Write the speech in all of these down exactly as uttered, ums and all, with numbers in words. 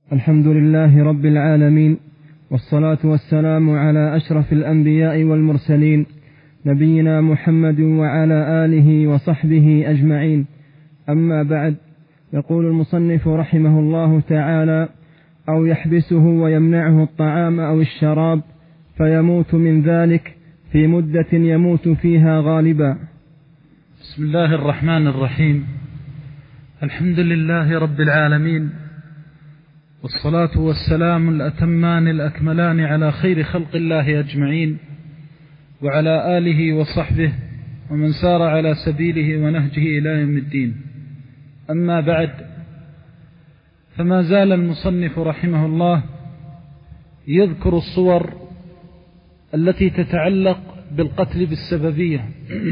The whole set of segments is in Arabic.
الحمد لله رب العالمين، والصلاة والسلام على أشرف الأنبياء والمرسلين، نبينا محمد وعلى آله وصحبه أجمعين. أما بعد، يقول المصنف رحمه الله تعالى: أو يحبسه ويمنعه الطعام أو الشراب فيموت من ذلك في مدة يموت فيها غالبا. بسم الله الرحمن الرحيم. الحمد لله رب العالمين، والصلاة والسلام الأتمان الأكملان على خير خلق الله أجمعين، وعلى آله وصحبه ومن سار على سبيله ونهجه إلى يوم الدين. أما بعد، فما زال المصنف رحمه الله يذكر الصور التي تتعلق بالقتل بالسببية،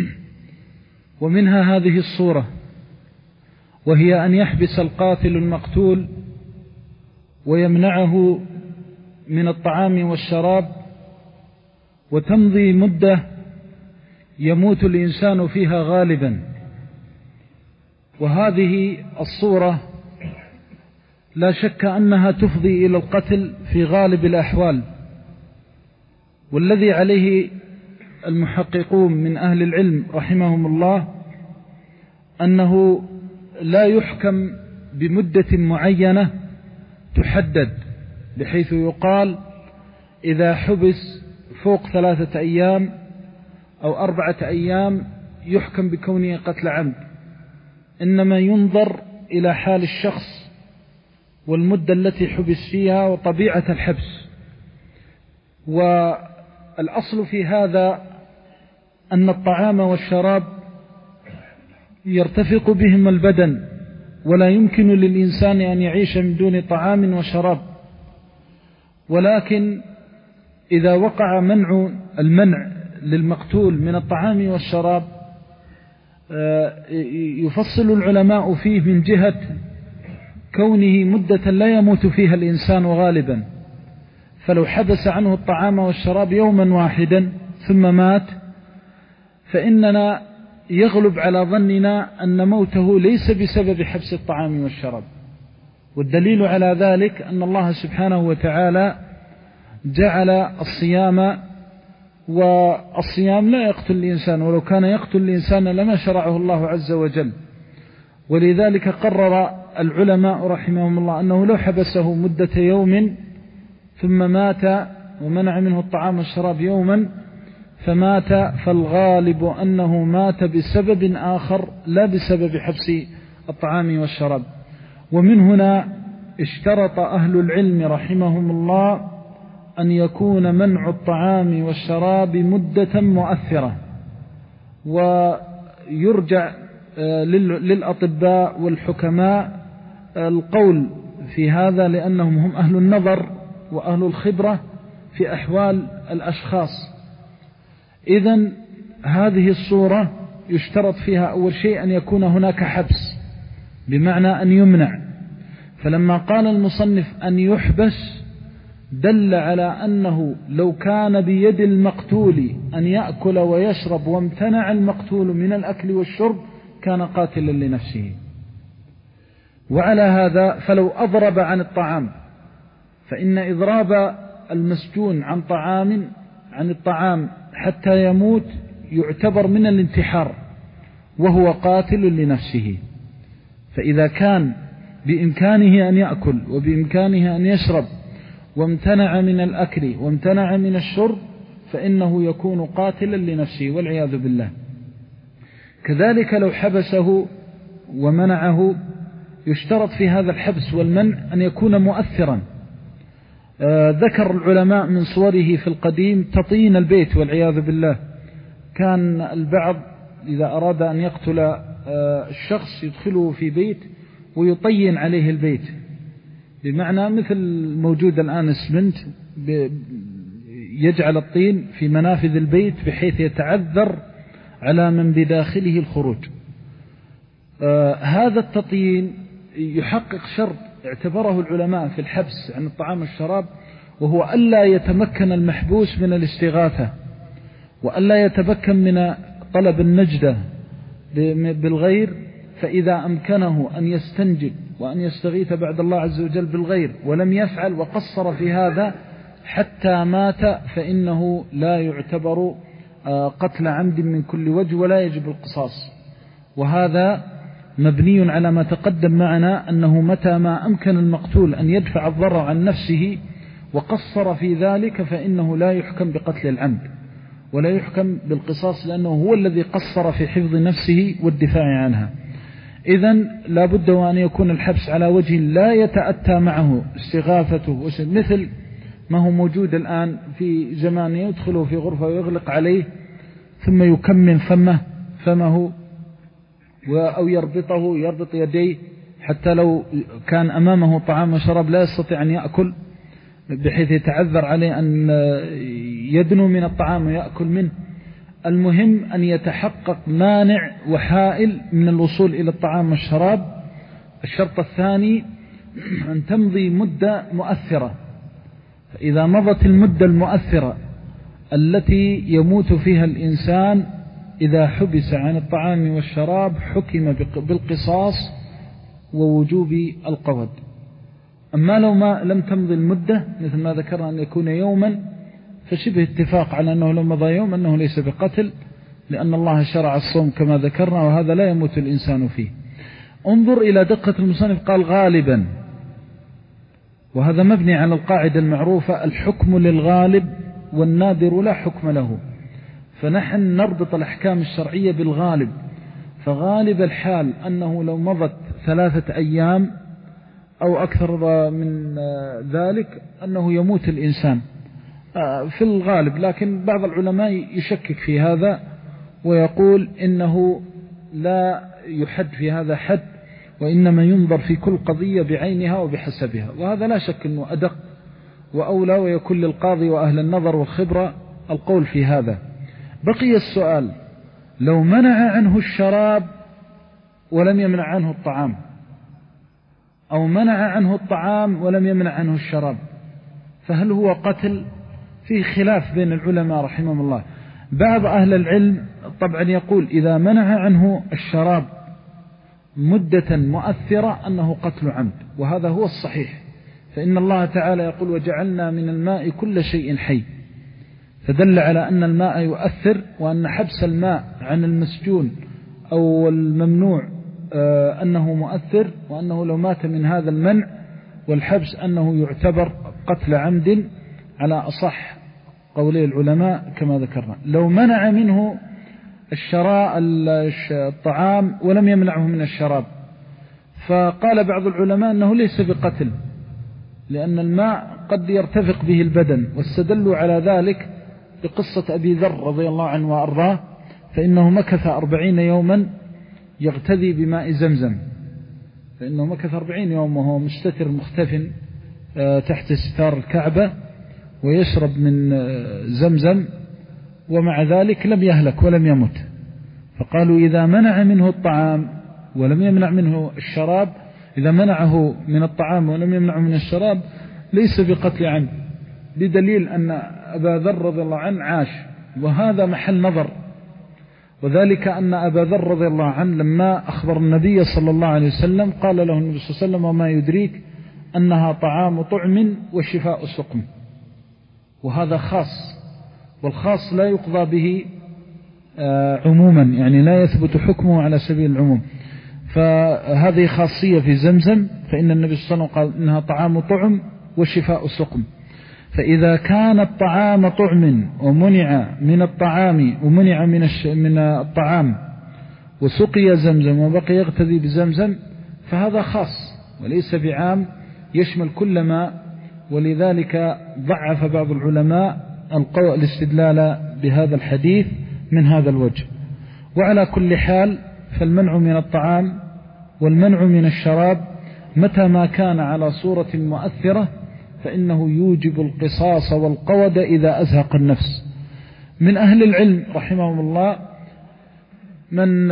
ومنها هذه الصورة، وهي أن يحبس القاتل المقتول ويمنعه من الطعام والشراب، وتمضي مدة يموت الإنسان فيها غالبا. وهذه الصورة لا شك أنها تفضي إلى القتل في غالب الأحوال، والذي عليه المحققون من أهل العلم رحمهم الله أنه لا يحكم بمدة معينة تحدد، بحيث يقال إذا حبس فوق ثلاثة أيام أو أربعة أيام يحكم بكونه قتل عمد، إنما ينظر إلى حال الشخص والمدة التي حبس فيها وطبيعة الحبس. والأصل في هذا أن الطعام والشراب يرتفق بهم البدن، ولا يمكن للإنسان أن يعيش من دون طعام وشراب. ولكن إذا وقع منع المنع للمقتول من الطعام والشراب، يفصل العلماء فيه من جهة كونه مدة لا يموت فيها الإنسان غالبا. فلو حبس عنه الطعام والشراب يوما واحدا ثم مات، فإننا يغلب على ظننا أن موته ليس بسبب حبس الطعام والشراب. والدليل على ذلك أن الله سبحانه وتعالى جعل الصيام، والصيام لا يقتل الإنسان، ولو كان يقتل الإنسان لما شرعه الله عز وجل. ولذلك قرر العلماء رحمهم الله أنه لو حبسه مدة يوم ثم مات ومنع منه الطعام والشراب يوما فمات، فالغالب أنه مات بسبب آخر لا بسبب حبس الطعام والشراب. ومن هنا اشترط أهل العلم رحمهم الله أن يكون منع الطعام والشراب مدة مؤثرة، ويرجع للأطباء والحكماء القول في هذا، لأنهم هم أهل النظر وأهل الخبرة في أحوال الأشخاص. إذن هذه الصورة يشترط فيها أول شيء أن يكون هناك حبس، بمعنى أن يمنع. فلما قال المصنف أن يحبس دل على أنه لو كان بيد المقتول أن يأكل ويشرب وامتنع المقتول من الأكل والشرب كان قاتلا لنفسه. وعلى هذا فلو أضرب عن الطعام، فإن إضراب المسجون عن طعام عن الطعام حتى يموت يعتبر من الانتحار، وهو قاتل لنفسه. فإذا كان بإمكانه أن يأكل وبإمكانه أن يشرب وامتنع من الأكل وامتنع من الشرب فإنه يكون قاتلا لنفسه والعياذ بالله. كذلك لو حبسه ومنعه يشترط في هذا الحبس والمنع أن يكون مؤثرا. آه ذكر العلماء من صوره في القديم تطين البيت والعياذ بالله. كان البعض إذا أراد أن يقتل آه الشخص يدخله في بيت ويطين عليه البيت، بمعنى مثل موجود الآن اسمنت يجعل الطين في منافذ البيت بحيث يتعذر على من بداخله الخروج. آه هذا التطين يحقق شرط اعتبره العلماء في الحبس عن الطعام والشراب، وهو ألا يتمكن المحبوس من الاستغاثة، وألا يتمكن من طلب النجدة بالغير. فإذا أمكنه أن يستنجد وأن يستغيث بعد الله عز وجل بالغير ولم يفعل وقصر في هذا حتى مات، فإنه لا يعتبر قتل عمد من كل وجه ولا يجب القصاص. وهذا مبني على ما تقدم معنا أنه متى ما أمكن المقتول أن يدفع الضرر عن نفسه وقصر في ذلك فإنه لا يحكم بقتل العمد ولا يحكم بالقصاص، لأنه هو الذي قصر في حفظ نفسه والدفاع عنها. إذن لا بد وأن يكون الحبس على وجه لا يتأتى معه استغاثته، مثل ما هو موجود الآن في زمان يدخله في غرفة ويغلق عليه ثم يكمن فمه فمه أو يربطه يربط يديه حتى لو كان أمامه طعام وشراب لا يستطيع أن يأكل، بحيث يتعذر عليه أن يدنو من الطعام ويأكل منه. المهم أن يتحقق مانع وحائل من الوصول إلى الطعام والشراب. الشرط الثاني أن تمضي مدة مؤثرة، فإذا مضت المدة المؤثرة التي يموت فيها الإنسان إذا حبس عن الطعام والشراب حكم بالقصاص ووجوب القود. أما لو ما لم تمضي المدة مثل ما ذكرنا أن يكون يوما، فشبه اتفاق على أنه لو مضى يوم أنه ليس بقتل، لأن الله شرع الصوم كما ذكرنا، وهذا لا يموت الإنسان فيه. انظر إلى دقة المصنف، قال غالبا، وهذا مبني على القاعدة المعروفة الحكم للغالب والنادر لا حكم له، فنحن نربط الأحكام الشرعية بالغالب. فغالب الحال أنه لو مضت ثلاثة أيام أو أكثر من ذلك أنه يموت الإنسان في الغالب، لكن بعض العلماء يشكك في هذا ويقول إنه لا يحد في هذا حد، وإنما ينظر في كل قضية بعينها وبحسبها، وهذا لا شك أنه أدق وأولى، ويكون للقاضي وأهل النظر والخبرة القول في هذا. بقي السؤال، لو منع عنه الشراب ولم يمنع عنه الطعام، أو منع عنه الطعام ولم يمنع عنه الشراب، فهل هو قتل؟ فيه خلاف بين العلماء رحمهم الله. بعض أهل العلم طبعا يقول إذا منع عنه الشراب مدة مؤثرة أنه قتل عمد، وهذا هو الصحيح، فإن الله تعالى يقول وجعلنا من الماء كل شيء حي، فدل على أن الماء يؤثر، وأن حبس الماء عن المسجون أو الممنوع أنه مؤثر، وأنه لو مات من هذا المنع والحبس أنه يعتبر قتل عمد على أصح قولي العلماء كما ذكرنا. لو منع منه الشراء الطعام ولم يمنعه من الشراب، فقال بعض العلماء أنه ليس بقتل، لأن الماء قد يرتفق به البدن، واستدلوا على ذلك بقصة أبي ذر رضي الله عنه وأرضاه، فإنه مكث أربعين يوما يغتدي بماء زمزم، فإنه مكث أربعين يوم وهو مستتر مختف تحت ستار الكعبة ويشرب من زمزم، ومع ذلك لم يهلك ولم يمت. فقالوا إذا منع منه الطعام ولم يمنع منه الشراب، إذا منعه من الطعام ولم يمنعه من الشراب ليس بقتل عمد، بدليل أن أبا ذر رضي الله عنه عاش، وهذا محل نظر. وذلك أن أبا ذر رضي الله عنه لما أخبر النبي صلى الله عليه وسلم قال له النبي صلى الله عليه وسلم وما يدريك أنها طعام طعم وشفاء سقم، وهذا خاص، والخاص لا يقضى به عموما، يعني لا يثبت حكمه على سبيل العموم. فهذه خاصية في زمزم، فإن النبي صلى الله عليه وسلم قال إنها طعام طعم وشفاء سقم. فإذا كان الطعام طعم ومنع من الطعام ومنع من من الطعام وسقي زمزم وبقي يغتدي بزمزم، فهذا خاص وليس بعام يشمل كل ماء. ولذلك ضعف بعض العلماء الاستدلال بهذا الحديث من هذا الوجه. وعلى كل حال فالمنع من الطعام والمنع من الشراب متى ما كان على صورة مؤثرة فإنه يوجب القصاص والقود إذا أزهق النفس. من أهل العلم رحمهم الله من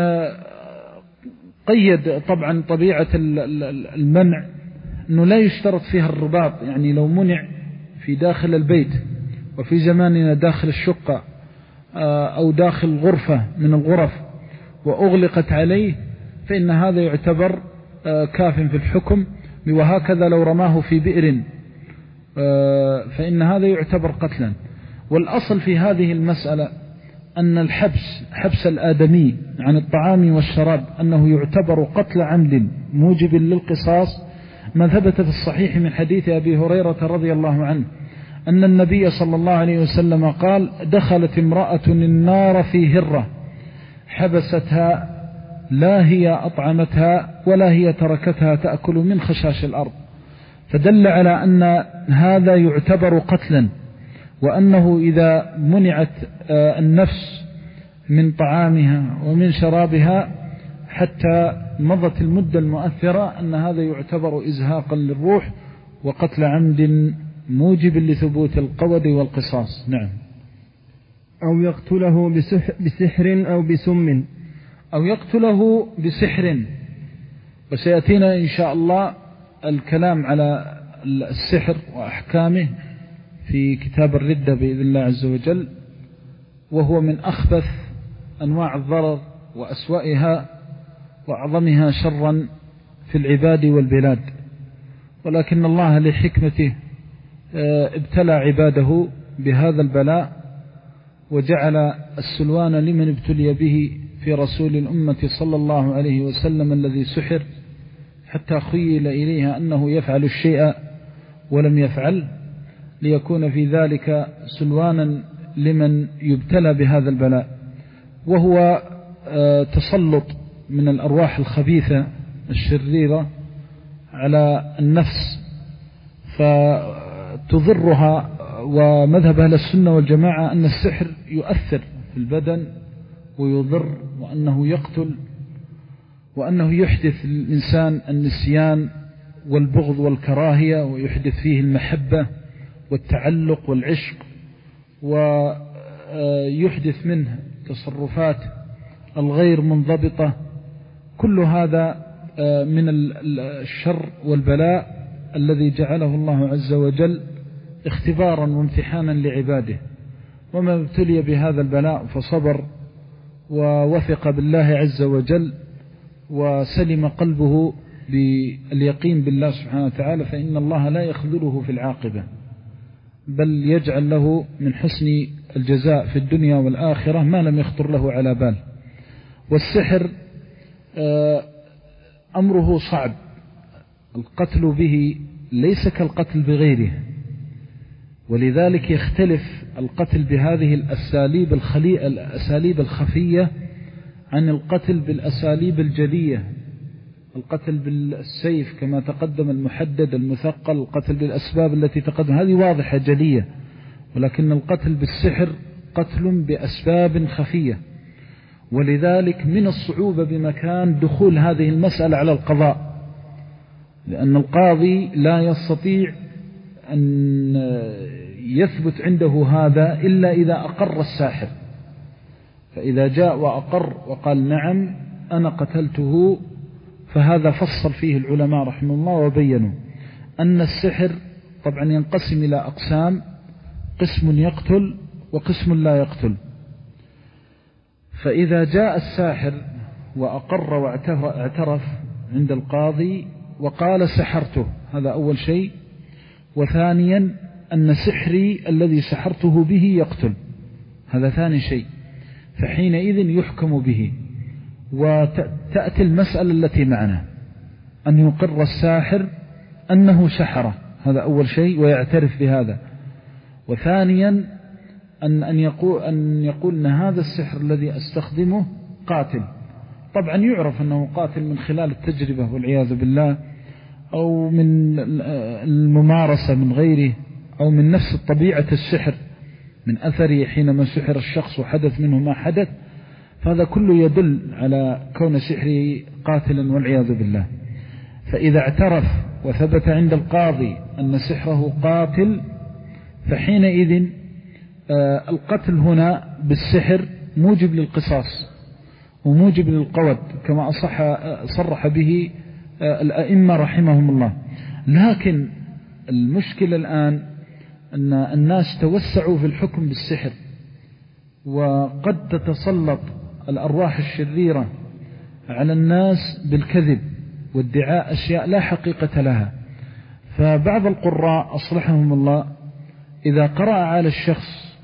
قيد طبعا طبيعة المنع أنه لا يشترط فيها الرباط، يعني لو منع في داخل البيت وفي زماننا داخل الشقة أو داخل غرفة من الغرف وأغلقت عليه، فإن هذا يعتبر كاف في الحكم. وهكذا لو رماه في بئر فإن هذا يعتبر قتلا. والأصل في هذه المسألة أن الحبس حبس الآدمي عن الطعام والشراب أنه يعتبر قتل عمد موجب للقصاص، ما ثبت في الصحيح من حديث أبي هريرة رضي الله عنه أن النبي صلى الله عليه وسلم قال: دخلت امرأة النار في هرة حبستها، لا هي أطعمتها ولا هي تركتها تأكل من خشاش الأرض. فدل على أن هذا يعتبر قتلا، وأنه إذا منعت النفس من طعامها ومن شرابها حتى مضت المدة المؤثرة أن هذا يعتبر إزهاقا للروح وقتل عمد موجب لثبوت القود والقصاص. نعم. أو يقتله بسحر أو بسم. أو يقتله بسحر، وسيأتينا إن شاء الله الكلام على السحر وأحكامه في كتاب الردة بإذن الله عز وجل، وهو من أخبث أنواع الضرر وأسوأها وأعظمها شرا في العباد والبلاد، ولكن الله لحكمته ابتلى عباده بهذا البلاء، وجعل السلوان لمن ابتلي به في رسول الأمة صلى الله عليه وسلم الذي سحر حتى خيل إليها أنه يفعل الشيء ولم يفعل، ليكون في ذلك سلوانا لمن يبتلى بهذا البلاء. وهو تسلط من الأرواح الخبيثة الشريرة على النفس فتضرها. ومذهب أهل السنة والجماعة أن السحر يؤثر في البدن ويضر، وأنه يقتل، وأنه يحدث للإنسان النسيان والبغض والكراهية، ويحدث فيه المحبة والتعلق والعشق، ويحدث منه تصرفات الغير منضبطة. كل هذا من الشر والبلاء الذي جعله الله عز وجل اختبارا وامتحانا لعباده. وما ابتلي بهذا البلاء فصبر ووثق بالله عز وجل وسلم قلبه باليقين بالله سبحانه وتعالى، فإن الله لا يخذله في العاقبة، بل يجعل له من حسن الجزاء في الدنيا والآخرة ما لم يخطر له على بال. والسحر أمره صعب، القتل به ليس كالقتل بغيره، ولذلك يختلف القتل بهذه الأساليب الخليئة الأساليب الخفية عن القتل بالأساليب الجلية. القتل بالسيف كما تقدم المحدد المثقل، القتل بالأسباب التي تقدم هذه واضحة جلية، ولكن القتل بالسحر قتل بأسباب خفية. ولذلك من الصعوبة بمكان دخول هذه المسألة على القضاء، لأن القاضي لا يستطيع أن يثبت عنده هذا إلا إذا أقر الساحر. فإذا جاء وأقر وقال نعم أنا قتلته، فهذا فصل فيه العلماء رحمه الله وبينوا أن السحر طبعا ينقسم إلى أقسام: قسم يقتل وقسم لا يقتل. فإذا جاء الساحر وأقر واعترف عند القاضي وقال سحرته، هذا أول شيء. وثانيا أن سحري الذي سحرته به يقتل، هذا ثاني شيء، فحينئذ يحكم به. وتأتي المسألة التي معنا أن يقر الساحر أنه سحره، هذا أول شيء ويعترف بهذا. وثانيا أن أن يقول أن يقول أن هذا السحر الذي أستخدمه قاتل. طبعا يعرف أنه قاتل من خلال التجربة والعياذ بالله، أو من الممارسة من غيره، أو من نفس طبيعة السحر من أثره حينما سحر الشخص وحدث منه ما حدث، فهذا كله يدل على كون سحره قاتلا والعياذ بالله. فإذا اعترف وثبت عند القاضي أن سحره قاتل، فحينئذ القتل هنا بالسحر موجب للقصاص وموجب للقود كما أصح صرح به الأئمة رحمهم الله. لكن المشكلة الآن أن الناس توسعوا في الحكم بالسحر، وقد تتسلط الأرواح الشريرة على الناس بالكذب وادعاء أشياء لا حقيقة لها. فبعض القراء أصلحهم الله إذا قرأ على الشخص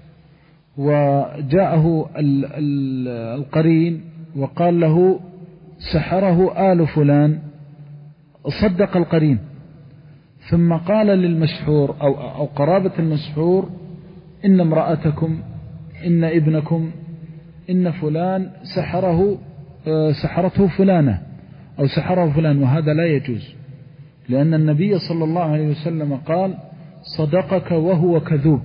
وجاءه القرين وقال له سحره آل فلان صدق القرين، ثم قال للمسحور أو, أو قرابة المسحور إن امرأتكم إن ابنكم إن فلان سحره سحرته فلانة أو سحره فلان، وهذا لا يجوز، لأن النبي صلى الله عليه وسلم قال صدقك وهو كذوب.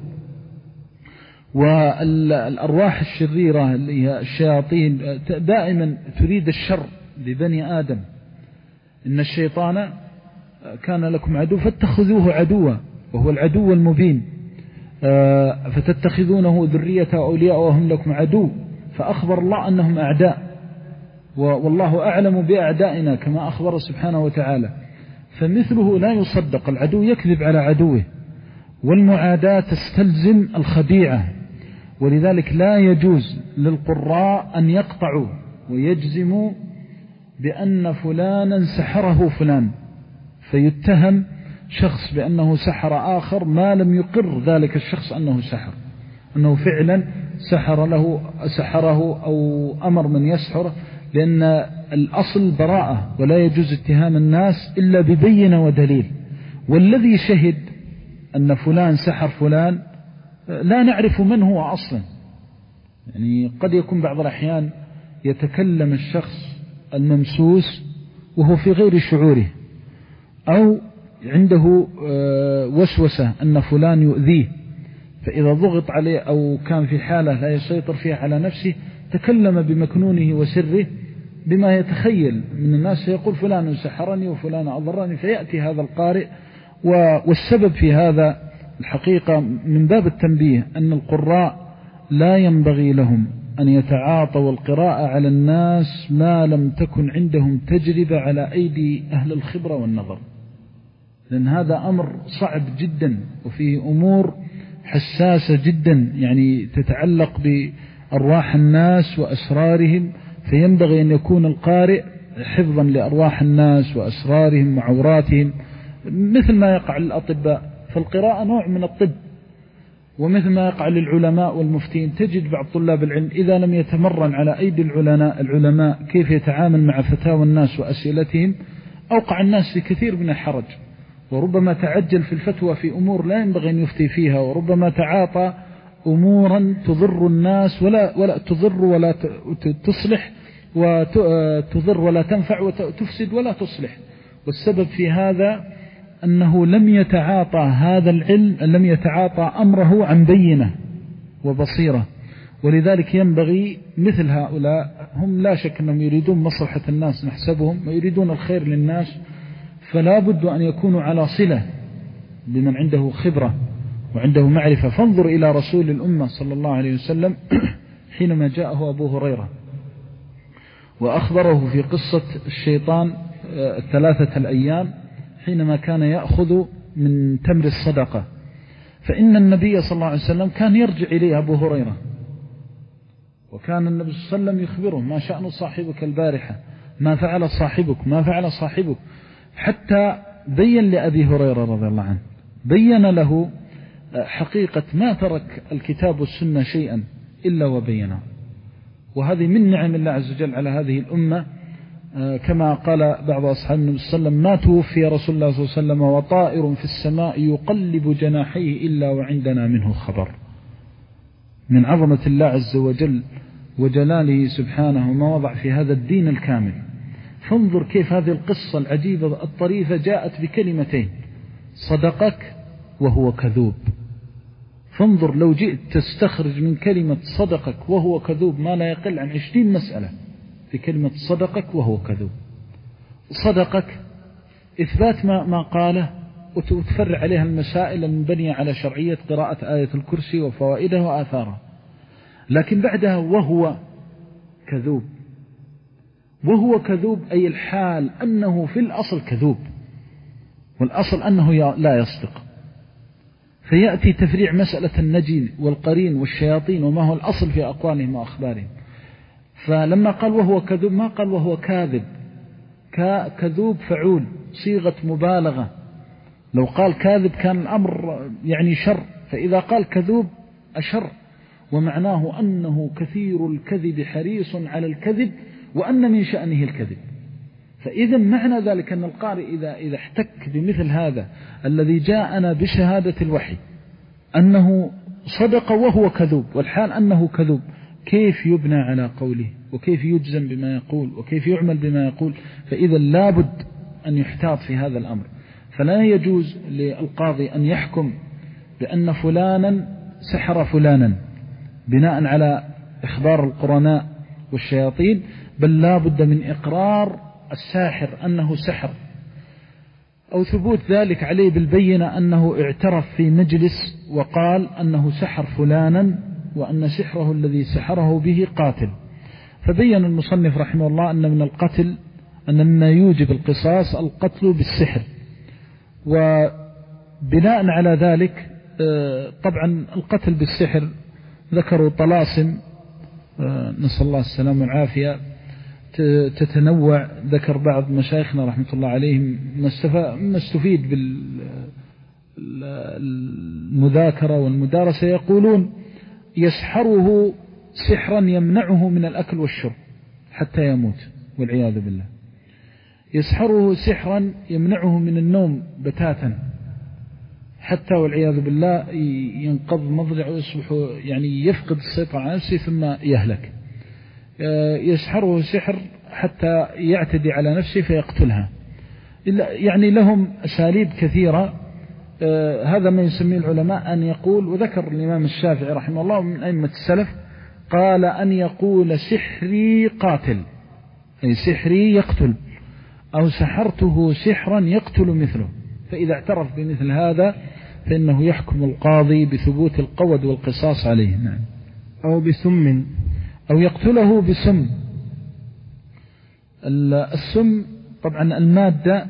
والأرواح الشريرة اللي هي الشياطين دائما تريد الشر ببني آدم. إن الشيطان كان لكم عدو فاتخذوه عدوا وهو العدو المبين، فتتخذونه ذرية أولياء وهم لكم عدو، فأخبر الله أنهم أعداء، والله أعلم بأعدائنا كما أخبر سبحانه وتعالى. فمثله لا يصدق، العدو يكذب على عدوه، والمعاداة تستلزم الخديعة، ولذلك لا يجوز للقراء أن يقطعوا ويجزموا بأن فلانا سحره فلان، فيتهم شخص بأنه سحر آخر ما لم يقر ذلك الشخص أنه سحر، أنه فعلا سحر له سحره أو أمر من يسحره، لأن الأصل براءة، ولا يجوز اتهام الناس إلا ببينة ودليل. والذي شهد أن فلان سحر فلان لا نعرف من هو أصلا، يعني قد يكون بعض الأحيان يتكلم الشخص الممسوس وهو في غير شعوره، أو عنده وسوسة أن فلان يؤذيه، فإذا ضغط عليه أو كان في حالة لا يسيطر فيها على نفسه تكلم بمكنونه وسره بما يتخيل من الناس، فيقول فلان سحرني وفلان أضرني، فيأتي هذا القارئ. والسبب في هذا الحقيقة من باب التنبيه أن القراء لا ينبغي لهم أن يتعاطوا القراءة على الناس ما لم تكن عندهم تجربة على أيدي أهل الخبرة والنظر، لأن هذا أمر صعب جدا وفيه أمور حساسة جدا، يعني تتعلق بأرواح الناس وأسرارهم، فينبغي أن يكون القارئ حفظا لأرواح الناس وأسرارهم وعوراتهم، مثل ما يقع للأطباء. فالقراءة نوع من الطب، ومثل ما يقع للعلماء والمفتين. تجد بعض طلاب العلم إذا لم يتمرن على أيدي العلماء العلماء كيف يتعامل مع فتاوى الناس وأسئلتهم، أوقع الناس في كثير من الحرج، وربما تعجل في الفتوى في أمور لا ينبغي أن يفتي فيها، وربما تعاطى أمورا تضر الناس ولا ولا تضر ولا تصلح، وتضر ولا تنفع، وتفسد ولا تصلح. والسبب في هذا أنه لم يتعاطى هذا العلم، لم يتعاطى أمره عن بينة وبصيرة. ولذلك ينبغي مثل هؤلاء، هم لا شك أنهم يريدون مصلحة الناس نحسبهم ويريدون الخير للناس، فلا بد أن يكونوا على صلة بمن عنده خبرة وعنده معرفة. فانظر إلى رسول الأمة صلى الله عليه وسلم حينما جاءه أبو هريرة وأخبره في قصة الشيطان ثلاثة الأيام حينما كان يأخذ من تمر الصدقة، فإن النبي صلى الله عليه وسلم كان يرجع إليه أبو هريرة، وكان النبي صلى الله عليه وسلم يخبره ما شأن صاحبك البارحة، ما فعل صاحبك، ما فعل صاحبك، حتى بين لأبي هريرة رضي الله عنه، بين له حقيقة ما ترك الكتاب والسنة شيئا إلا وبينه. وهذه من نعم الله عز وجل على هذه الأمة، كما قال بعض أصحاب النبي صلى الله عليه وسلم: ما توفي رسول الله صلى الله عليه وسلم وطائر في السماء يقلب جناحيه إلا وعندنا منه خبر. من عظمة الله عز وجل وجلاله سبحانه ما وضع في هذا الدين الكامل. فانظر كيف هذه القصة العجيبة الطريفة جاءت بكلمتين: صدقك وهو كذوب. فانظر لو جئت تستخرج من كلمة صدقك وهو كذوب ما لا يقل عن عشرين مسألة في كلمة صدقك وهو كذوب. صدقك إثبات ما, ما قاله وتفرع عليها المسائل المبنية على شرعية قراءة آية الكرسي وفوائدها وآثارها، لكن بعدها وهو كذوب. وهو كذوب أي الحال أنه في الأصل كذوب، والأصل أنه لا يصدق. فيأتي تفريع مسألة النجين والقرين والشياطين وما هو الأصل في أقوالهم وأخبارهم. فلما قال وهو كذوب ما قال وهو كاذب، كذوب فعول صيغة مبالغة، لو قال كاذب كان الأمر يعني شر، فإذا قال كذوب أشر، ومعناه أنه كثير الكذب حريص على الكذب وأن من شأنه الكذب. فإذا معنى ذلك أن القارئ إذا, إذا احتك بمثل هذا الذي جاءنا بشهادة الوحي أنه صدق وهو كذوب والحال أنه كذوب، كيف يبنى على قوله وكيف يجزم بما يقول وكيف يعمل بما يقول؟ فإذا لابد أن يحتاط في هذا الأمر. فلا يجوز للقاضي أن يحكم بأن فلانا سحر فلانا بناء على إخبار القرناء والشياطين، بل لا بد من إقرار الساحر أنه سحر أو ثبوت ذلك عليه بالبينة أنه اعترف في مجلس وقال أنه سحر فلانا وأن سحره الذي سحره به قاتل. فبين المصنف رحمه الله أن من القتل أن مما يوجب القصاص القتل بالسحر. وبناء على ذلك طبعا القتل بالسحر ذكروا طلاسم نسأل الله السلامة والعافية تتنوع. ذكر بعض مشايخنا رحمة الله عليهم ما استفيد بالمذاكرة والمدارسة، يقولون يسحره سحرا يمنعه من الأكل والشرب حتى يموت والعياذ بالله، يسحره سحرا يمنعه من النوم بتاتا حتى والعياذ بالله ينقض مضجع ويصبح يعني يفقد السيطرة على نفسه ثم يهلك. يسحره سحر حتى يعتدي على نفسه فيقتلها. يعني لهم أساليب كثيرة. هذا ما يسميه العلماء أن يقول، وذكر الإمام الشافعي رحمه الله من أئمة السلف قال أن يقول سحري قاتل، أي سحري يقتل، أو سحرته سحرا يقتل مثله. فإذا اعترف بمثل هذا فإنه يحكم القاضي بثبوت القود والقصاص عليه. نعم. أو بسم، أو يقتله بسم. السم طبعا المادة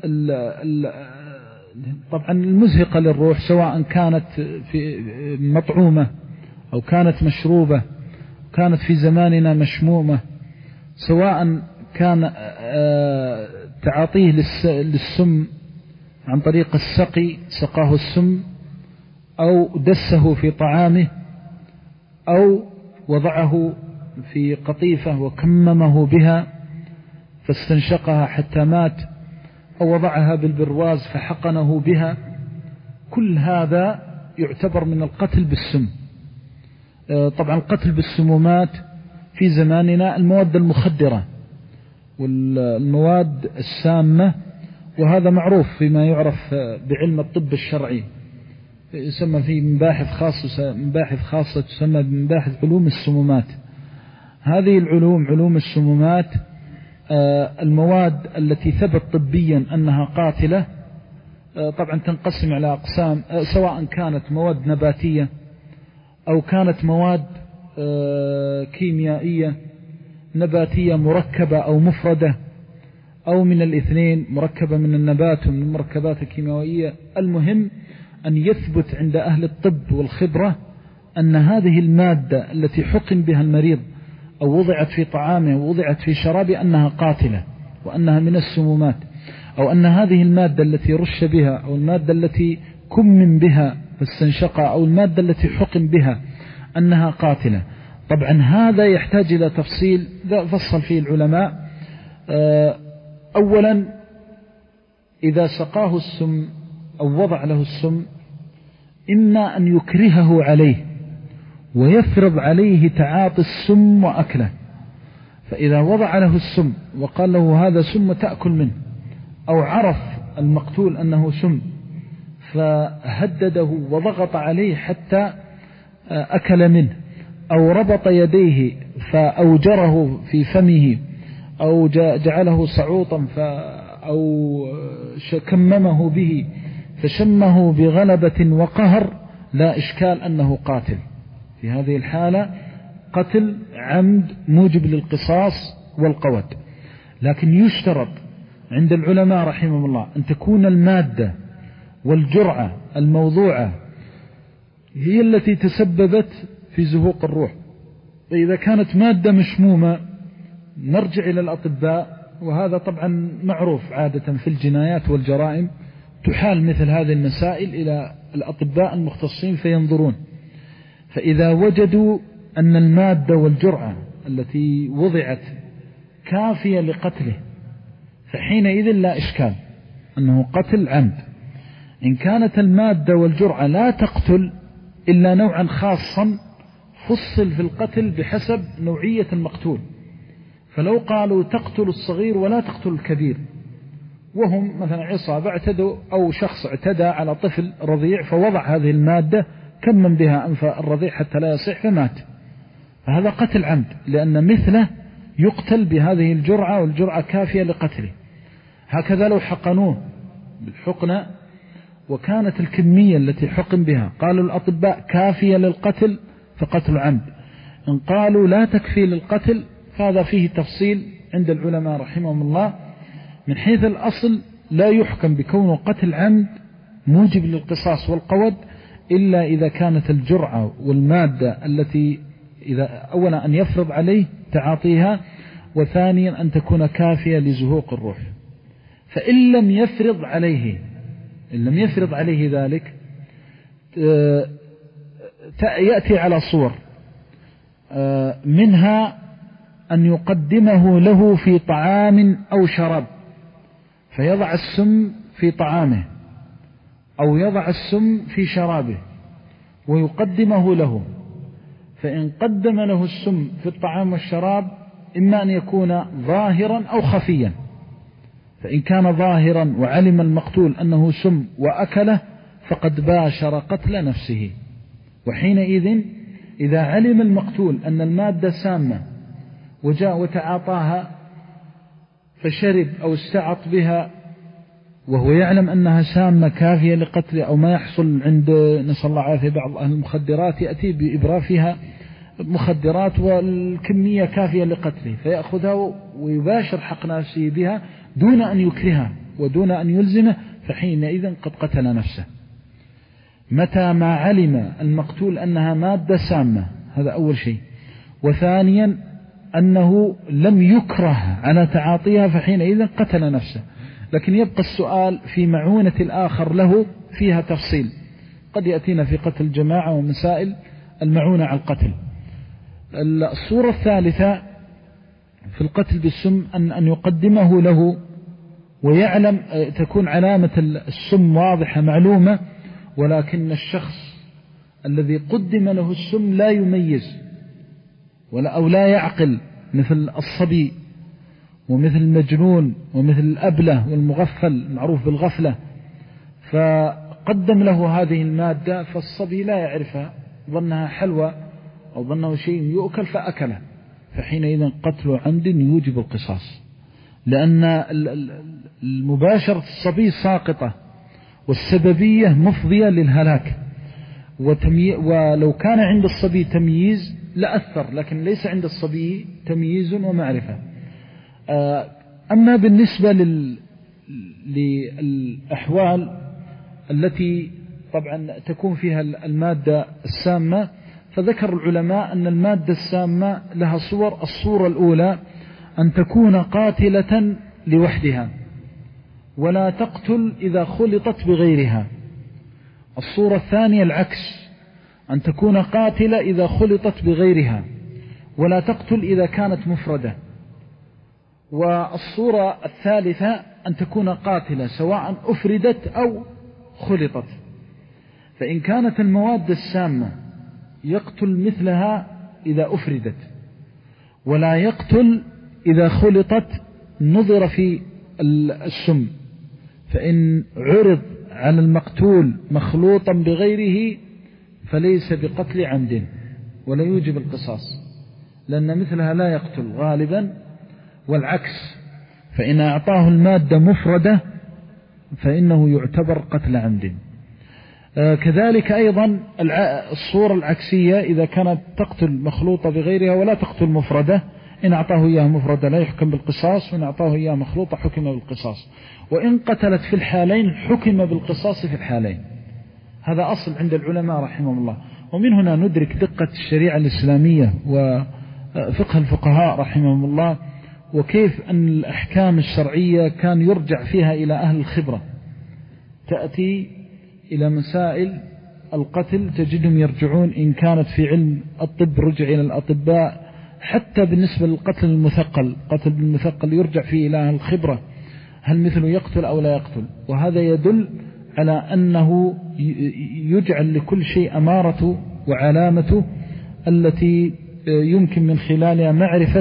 طبعا المزهقة للروح، سواء كانت في مطعومة أو كانت مشروبة، كانت في زماننا مشمومة، سواء كان تعاطيه للسم عن طريق السقي سقاه السم، أو دسه في طعامه، أو وضعه في قطيفة وكممه بها فاستنشقها حتى مات، أو وضعها بالبرواز فحقنه بها. كل هذا يعتبر من القتل بالسم. طبعا القتل بالسمومات في زماننا المواد المخدرة والمواد السامة، وهذا معروف فيما يعرف بعلم الطب الشرعي، يسمى في مباحث خاصة مباحث خاصة تسمى بمباحث علوم السمومات. هذه العلوم علوم السمومات المواد التي ثبت طبيا أنها قاتلة طبعا تنقسم على أقسام، سواء كانت مواد نباتية أو كانت مواد كيميائية نباتية مركبة أو مفردة، أو من الاثنين مركبة من النبات ومن المركبات الكيميائية. المهم أن يثبت عند أهل الطب والخبرة أن هذه المادة التي حقن بها المريض أو وضعت في طعامه ووضعت في شرابه أنها قاتلة وأنها من السمومات، أو أن هذه المادة التي رش بها أو المادة التي كمم بها فاستنشقها أو المادة التي حقن بها أنها قاتلة. طبعا هذا يحتاج إلى تفصيل فصل فيه العلماء. أولا إذا سقاه السم أو وضع له السم إما أن يكرهه عليه ويفرض عليه تعاطي السم وأكله، فإذا وضع له السم وقال له هذا سم تأكل منه، أو عرف المقتول أنه سم فهدده وضغط عليه حتى أكل منه، أو ربط يديه فأوجره في فمه، أو جعله صعوطا أو كممه به فشمه بغلبة وقهر، لا إشكال أنه قاتل. في هذه الحالة قتل عمد موجب للقصاص والقود. لكن يشترط عند العلماء رحمهم الله أن تكون المادة والجرعة الموضوعة هي التي تسببت في زهوق الروح. فإذا كانت مادة مشمومة نرجع إلى الأطباء وهذا طبعا معروف عادة في الجنايات والجرائم، تحال مثل هذه المسائل إلى الأطباء المختصين فينظرون، فإذا وجدوا أن المادة والجرعة التي وضعت كافية لقتله فحينئذ لا إشكال أنه قتل عمد. إن كانت المادة والجرعة لا تقتل إلا نوعا خاصا فصل في القتل بحسب نوعية المقتول، فلو قالوا تقتل الصغير ولا تقتل الكبير، وهم مثلا عصابة اعتدوا أو شخص اعتدى على طفل رضيع فوضع هذه المادة كمم بها أنف الرضيع حتى لا يصيح فمات، فهذا قتل عمد، لأن مثله يقتل بهذه الجرعة والجرعة كافية لقتله. هكذا لو حقنوه بالحقنة وكانت الكمية التي حقن بها قالوا الأطباء كافية للقتل فقتل عمد، إن قالوا لا تكفي للقتل فهذا فيه تفصيل عند العلماء رحمهم الله. من حيث الأصل لا يحكم بكونه قتل عمد موجب للقصاص والقود إلا إذا كانت الجرعة والمادة التي إذا أولا أن يفرض عليه تعاطيها، وثانيا أن تكون كافية لزهوق الروح. فإن لم يفرض عليه إن لم يفرض عليه ذلك يأتي على صور، منها أن يقدمه له في طعام أو شراب فيضع السم في طعامه أو يضع السم في شرابه ويقدمه له، فإن قدم له السم في الطعام والشراب إما أن يكون ظاهرا أو خفيا، فإن كان ظاهرا وعلم المقتول أنه سم وأكله فقد باشر قتل نفسه، وحينئذ إذا علم المقتول أن المادة سامة وجاء وتعاطاها فشرب أو استعط بها وهو يعلم أنها سامة كافية لقتله، أو ما يحصل عند نسأل الله عافية بعض أهل المخدرات يأتي بإبرار فيها مخدرات والكمية كافية لقتله فيأخذها ويباشر حق نفسه بها دون أن يكرهها ودون أن يلزمه، فحينئذ قد قتل نفسه. متى ما علم المقتول أنها مادة سامة، هذا أول شيء، وثانيا أنه لم يكره على تعاطيها فحينئذ قتل نفسه. لكن يبقى السؤال في معونة الآخر له فيها تفصيل، قد يأتينا في قتل الجماعة ومسائل المعونة على القتل. الصورة الثالثة في القتل بالسم أن أن يقدمه له ويعلم تكون علامة السم واضحة معلومة، ولكن الشخص الذي قدم له السم لا يميز ولا أو لا يعقل، مثل الصبي ومثل المجنون ومثل الأبله والمغفل معروف بالغفلة، فقدم له هذه المادة فالصبي لا يعرفها، ظنها حلوى أو ظنه شيء يؤكل فأكله، فحينئذ قتل عمد يوجب القصاص، لأن المباشرة الصبي ساقطة والسببية مفضية للهلاك، ولو كان عند الصبي تمييز لأثر، لكن ليس عند الصبي تمييز ومعرفة. أما بالنسبة للأحوال التي طبعا تكون فيها المادة السامة، فذكر العلماء أن المادة السامة لها صور. الصورة الأولى أن تكون قاتلة لوحدها ولا تقتل إذا خلطت بغيرها. الصورة الثانية العكس، أن تكون قاتلة إذا خلطت بغيرها ولا تقتل إذا كانت مفردة. والصورة الثالثة أن تكون قاتلة سواء أفردت أو خلطت. فإن كانت المواد السامة يقتل مثلها إذا أفردت ولا يقتل إذا خلطت، نظر في السم، فإن عرض على المقتول مخلوطا بغيره فليس بقتل عمد ولا يوجب القصاص، لأن مثلها لا يقتل غالبا، والعكس فإن أعطاه المادة مفردة فإنه يعتبر قتل عمد. آه كذلك أيضا الصورة العكسية إذا كانت تقتل مخلوطة بغيرها ولا تقتل مفردة، إن أعطاه إياه مفردة لا يحكم بالقصاص، وإن أعطاه إياه مخلوطة حكم بالقصاص، وإن قتلت في الحالين حكم بالقصاص في الحالين. هذا أصل عند العلماء رحمهم الله. ومن هنا ندرك دقة الشريعة الإسلامية وفقه الفقهاء رحمهم الله، وكيف أن الأحكام الشرعية كان يرجع فيها إلى أهل الخبرة. تأتي إلى مسائل القتل تجدهم يرجعون، إن كانت في علم الطب رجع إلى الأطباء، حتى بالنسبة للقتل المثقل، قتل المثقل يرجع فيه إلى أهل الخبرة، هل مثله يقتل أو لا يقتل. وهذا يدل على أنه يجعل لكل شيء أمارته وعلامته التي يمكن من خلالها معرفة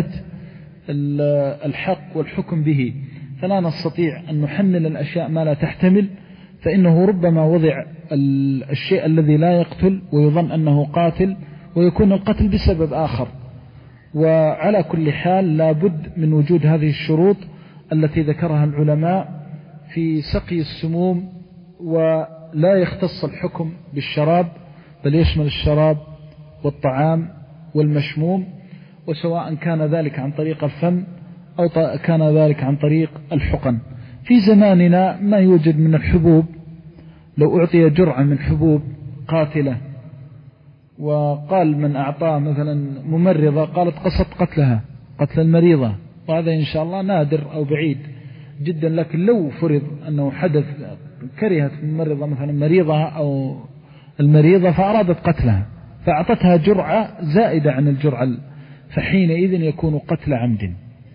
الحق والحكم به. فلا نستطيع أن نحمل الأشياء ما لا تحتمل، فإنه ربما وضع الشيء الذي لا يقتل ويظن أنه قاتل، ويكون القتل بسبب آخر. وعلى كل حال لا بد من وجود هذه الشروط التي ذكرها العلماء في سقي السموم، ولا يختص الحكم بالشراب بل يشمل الشراب والطعام والمشموم، وسواء كان ذلك عن طريق الفم أو كان ذلك عن طريق الحقن. في زماننا ما يوجد من الحبوب، لو أعطي جرعة من حبوب قاتلة وقال من أعطاه مثلا ممرضة قالت قصد قتلها قتل المريضة، وهذا إن شاء الله نادر أو بعيد جدا، لكن لو فرض أنه حدث كرهت الممرضة مثلا مريضة أو المريضة فأرادت قتلها فأعطتها جرعة زائدة عن الجرعة، فحينئذ يكون قتل عمد.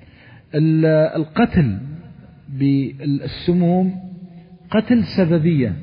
القتل بالسموم قتل سببية،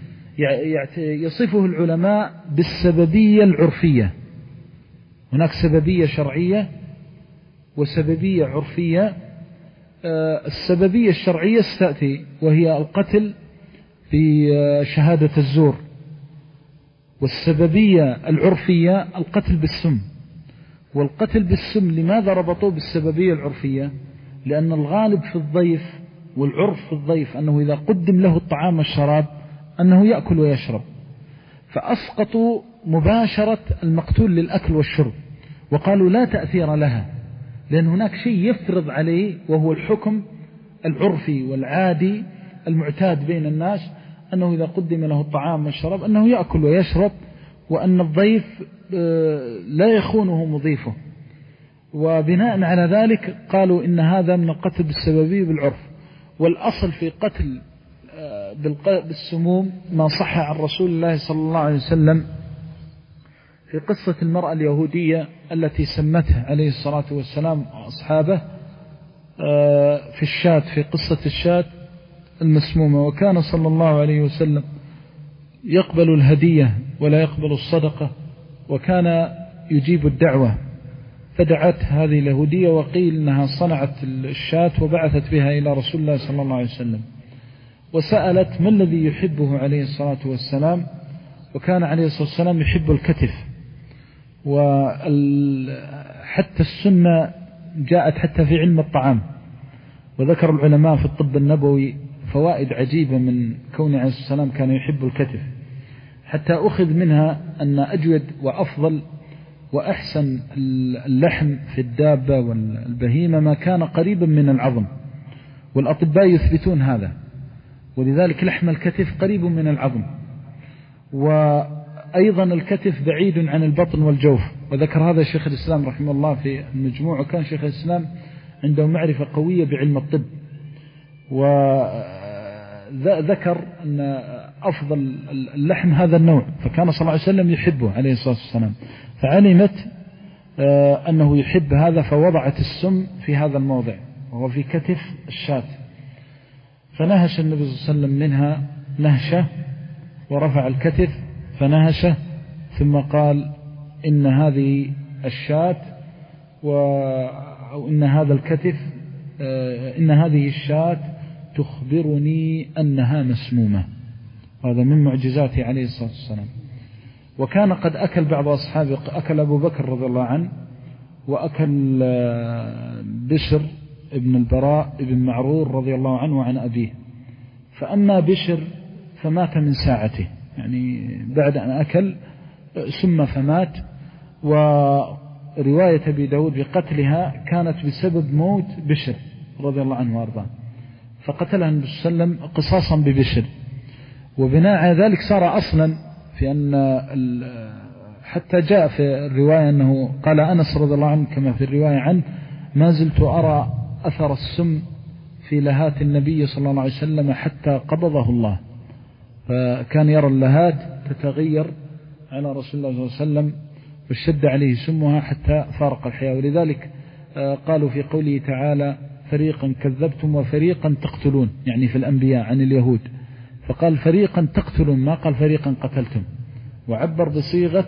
يصفه العلماء بالسببية العرفية. هناك سببية شرعية وسببية عرفية. السببية الشرعية ستأتي وهي القتل بشهادة الزور، والسببية العرفية القتل بالسم. والقتل بالسم لماذا ربطوه بالسببية العرفية؟ لأن الغالب في الضيف والعرف في الضيف أنه إذا قدم له الطعام والشراب أنه يأكل ويشرب، فأسقطوا مباشرة المقتول للأكل والشرب وقالوا لا تأثير لها، لأن هناك شيء يفرض عليه وهو الحكم العرفي والعادي المعتاد بين الناس أنه إذا قدم له الطعام والشراب أنه يأكل ويشرب، وأن الضيف لا يخونه مضيفه. وبناء على ذلك قالوا إن هذا من القتل بالسببية بالعرف. والأصل في قتل بالسموم ما صح عن رسول الله صلى الله عليه وسلم في قصة المرأة اليهودية التي سمتها عليه الصلاة والسلام أصحابه في الشاة، في قصة الشاة المسمومة. وكان صلى الله عليه وسلم يقبل الهدية ولا يقبل الصدقة، وكان يجيب الدعوة. فدعت هذه اليهودية وقيل أنها صنعت الشاة وبعثت بها إلى رسول الله صلى الله عليه وسلم، وسألت ما الذي يحبه عليه الصلاة والسلام، وكان عليه الصلاة والسلام يحب الكتف. وحتى السنة جاءت حتى في علم الطعام، وذكر العلماء في الطب النبوي فوائد عجيبة من كون عليه الصلاة والسلام كان يحب الكتف، حتى أخذ منها أن أجود وأفضل وأحسن اللحم في الدابة والبهيمة ما كان قريبا من العظم، والأطباء يثبتون هذا، ولذلك لحم الكتف قريب من العظم. وأيضا الكتف بعيد عن البطن والجوف، وذكر هذا شيخ الإسلام رحمه الله في المجموع. وكان شيخ الإسلام عنده معرفة قوية بعلم الطب، وذكر أن أفضل اللحم هذا النوع، فكان صلى الله عليه وسلم يحبه عليه الصلاة والسلام، فعلمت أنه يحب هذا فوضعت السم في هذا الموضع وهو في كتف الشاة، فنهش النبي صلى الله عليه وسلم منها نهشة ورفع الكتف فنهشه، ثم قال إن هذه الشاة أو إن هذا الكتف إن هذه الشاة تخبرني أنها مسمومة. هذا من معجزاته عليه الصلاة والسلام. وكان قد أكل بعض أصحابه، أكل أبو بكر رضي الله عنه، وأكل بشر ابن البراء ابن معرور رضي الله عنه وعن أبيه. فأما بشر فمات من ساعته، يعني بعد أن أكل ثم فمات. ورواية أبي داود بقتلها كانت بسبب موت بشر رضي الله عنه وارضاه، فقتلها النبي صلى الله عليه وسلم قصاصا ببشر. وبناء على ذلك صار أصلا في أن حتى جاء في الرواية أنه قال أنس رضي الله عنه كما في الرواية عنه: ما زلت أرى أثر السم في لهات النبي صلى الله عليه وسلم حتى قبضه الله، فكان يرى اللهات تتغير على رسول الله صلى الله عليه وسلم واشتد عليه سمها حتى فارق الحياة. ولذلك قالوا في قوله تعالى فريقا كذبتم وفريقا تقتلون، يعني في الأنبياء عن اليهود، فقال فريقا تقتلون ما قال فريقا قتلتم، وعبر بصيغة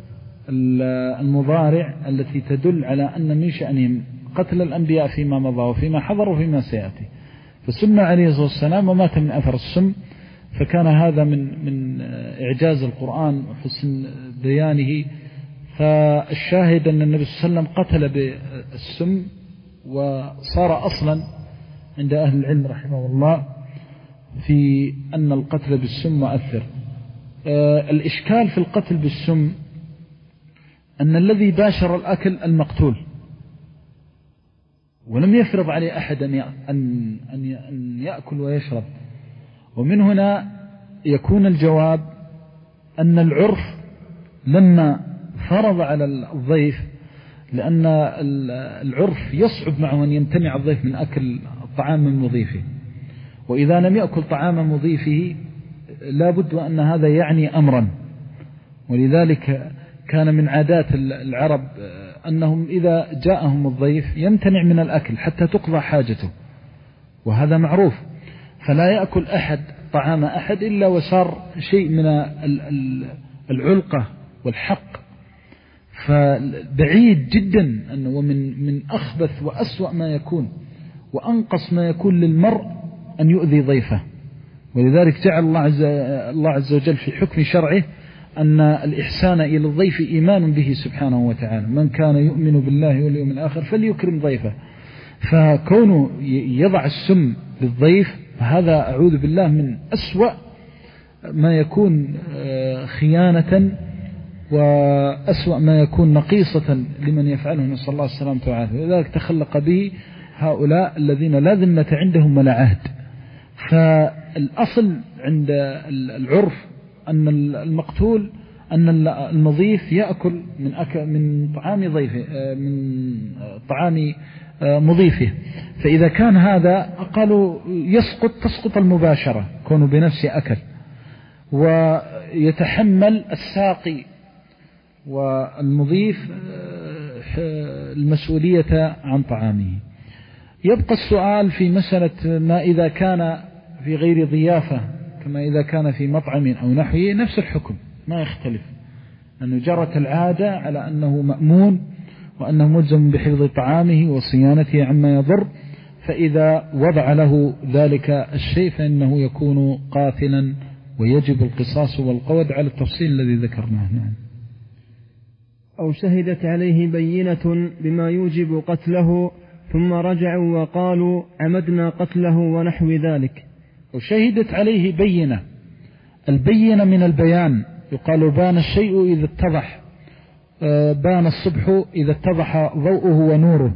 المضارع التي تدل على أن من شأنهم قتل الأنبياء فيما مضى وفيما حضر وفيما سيأتي. فسمى عليه الصلاة والسلام ومات من أثر السم، فكان هذا من من إعجاز القرآن وحسن بيانه. فالشاهد أن النبي صلى الله عليه وسلم قتل بالسم، وصار أصلا عند أهل العلم رحمه الله في أن القتل بالسم مؤثر. الإشكال في القتل بالسم أن الذي باشر الأكل المقتول، ولم يفرض عليه أحد أن أن يأكل ويشرب. ومن هنا يكون الجواب أن العرف لما فرض على الضيف، لأن العرف يصعب معه أن يمتنع الضيف من أكل طعام من مضيفه، وإذا لم يأكل طعام مضيفه لا بد أن هذا يعني أمرا. ولذلك كان من عادات العرب أنهم إذا جاءهم الضيف يمتنع من الأكل حتى تقضى حاجته، وهذا معروف، فلا يأكل أحد طعام أحد إلا وصار شيء من العلقة والحق. فبعيد جدا أنه ومن من أخبث وأسوأ ما يكون وأنقص ما يكون للمرء أن يؤذي ضيفه. ولذلك جعل الله عز, الله عز وجل في حكم شرعه أن الإحسان إلى الضيف إيمان به سبحانه وتعالى، من كان يؤمن بالله واليوم الآخر فليكرم ضيفه. فكونه يضع السم للضيف هذا أعوذ بالله من أسوأ ما يكون خيانة، وأسوأ ما يكون نقيصة لمن يفعله، نسأل الله السلامة والعافية. ولذلك تخلق به هؤلاء الذين لا ذمة عندهم ولا عهد. فالأصل عند العرف أن المقتول أن المضيف يأكل من أكل من طعام ضيفه من طعام مضيفه. فإذا كان هذا قالوا يسقط تسقط المباشرة كونه بنفسه أكل، ويتحمل الساقي والمضيف المسؤولية عن طعامه. يبقى السؤال في مسألة ما إذا كان في غير ضيافة، كما إذا كان في مطعم أو نحوه نفس الحكم ما يختلف، أنه جرت العادة على أنه مأمون وأنه ملزم بحفظ طعامه وصيانته عما يضر، فإذا وضع له ذلك الشيء فإنه يكون قاتلا ويجب القصاص والقود على التفصيل الذي ذكرناه. نعم. أو شهدت عليه بينة بما يوجب قتله ثم رجعوا وقالوا عمدنا قتله ونحو ذلك. وشهدت عليه بينة، البينة من البيان، يقال بان الشيء إذا اتضح، بان الصبح إذا اتضح ضوءه ونوره.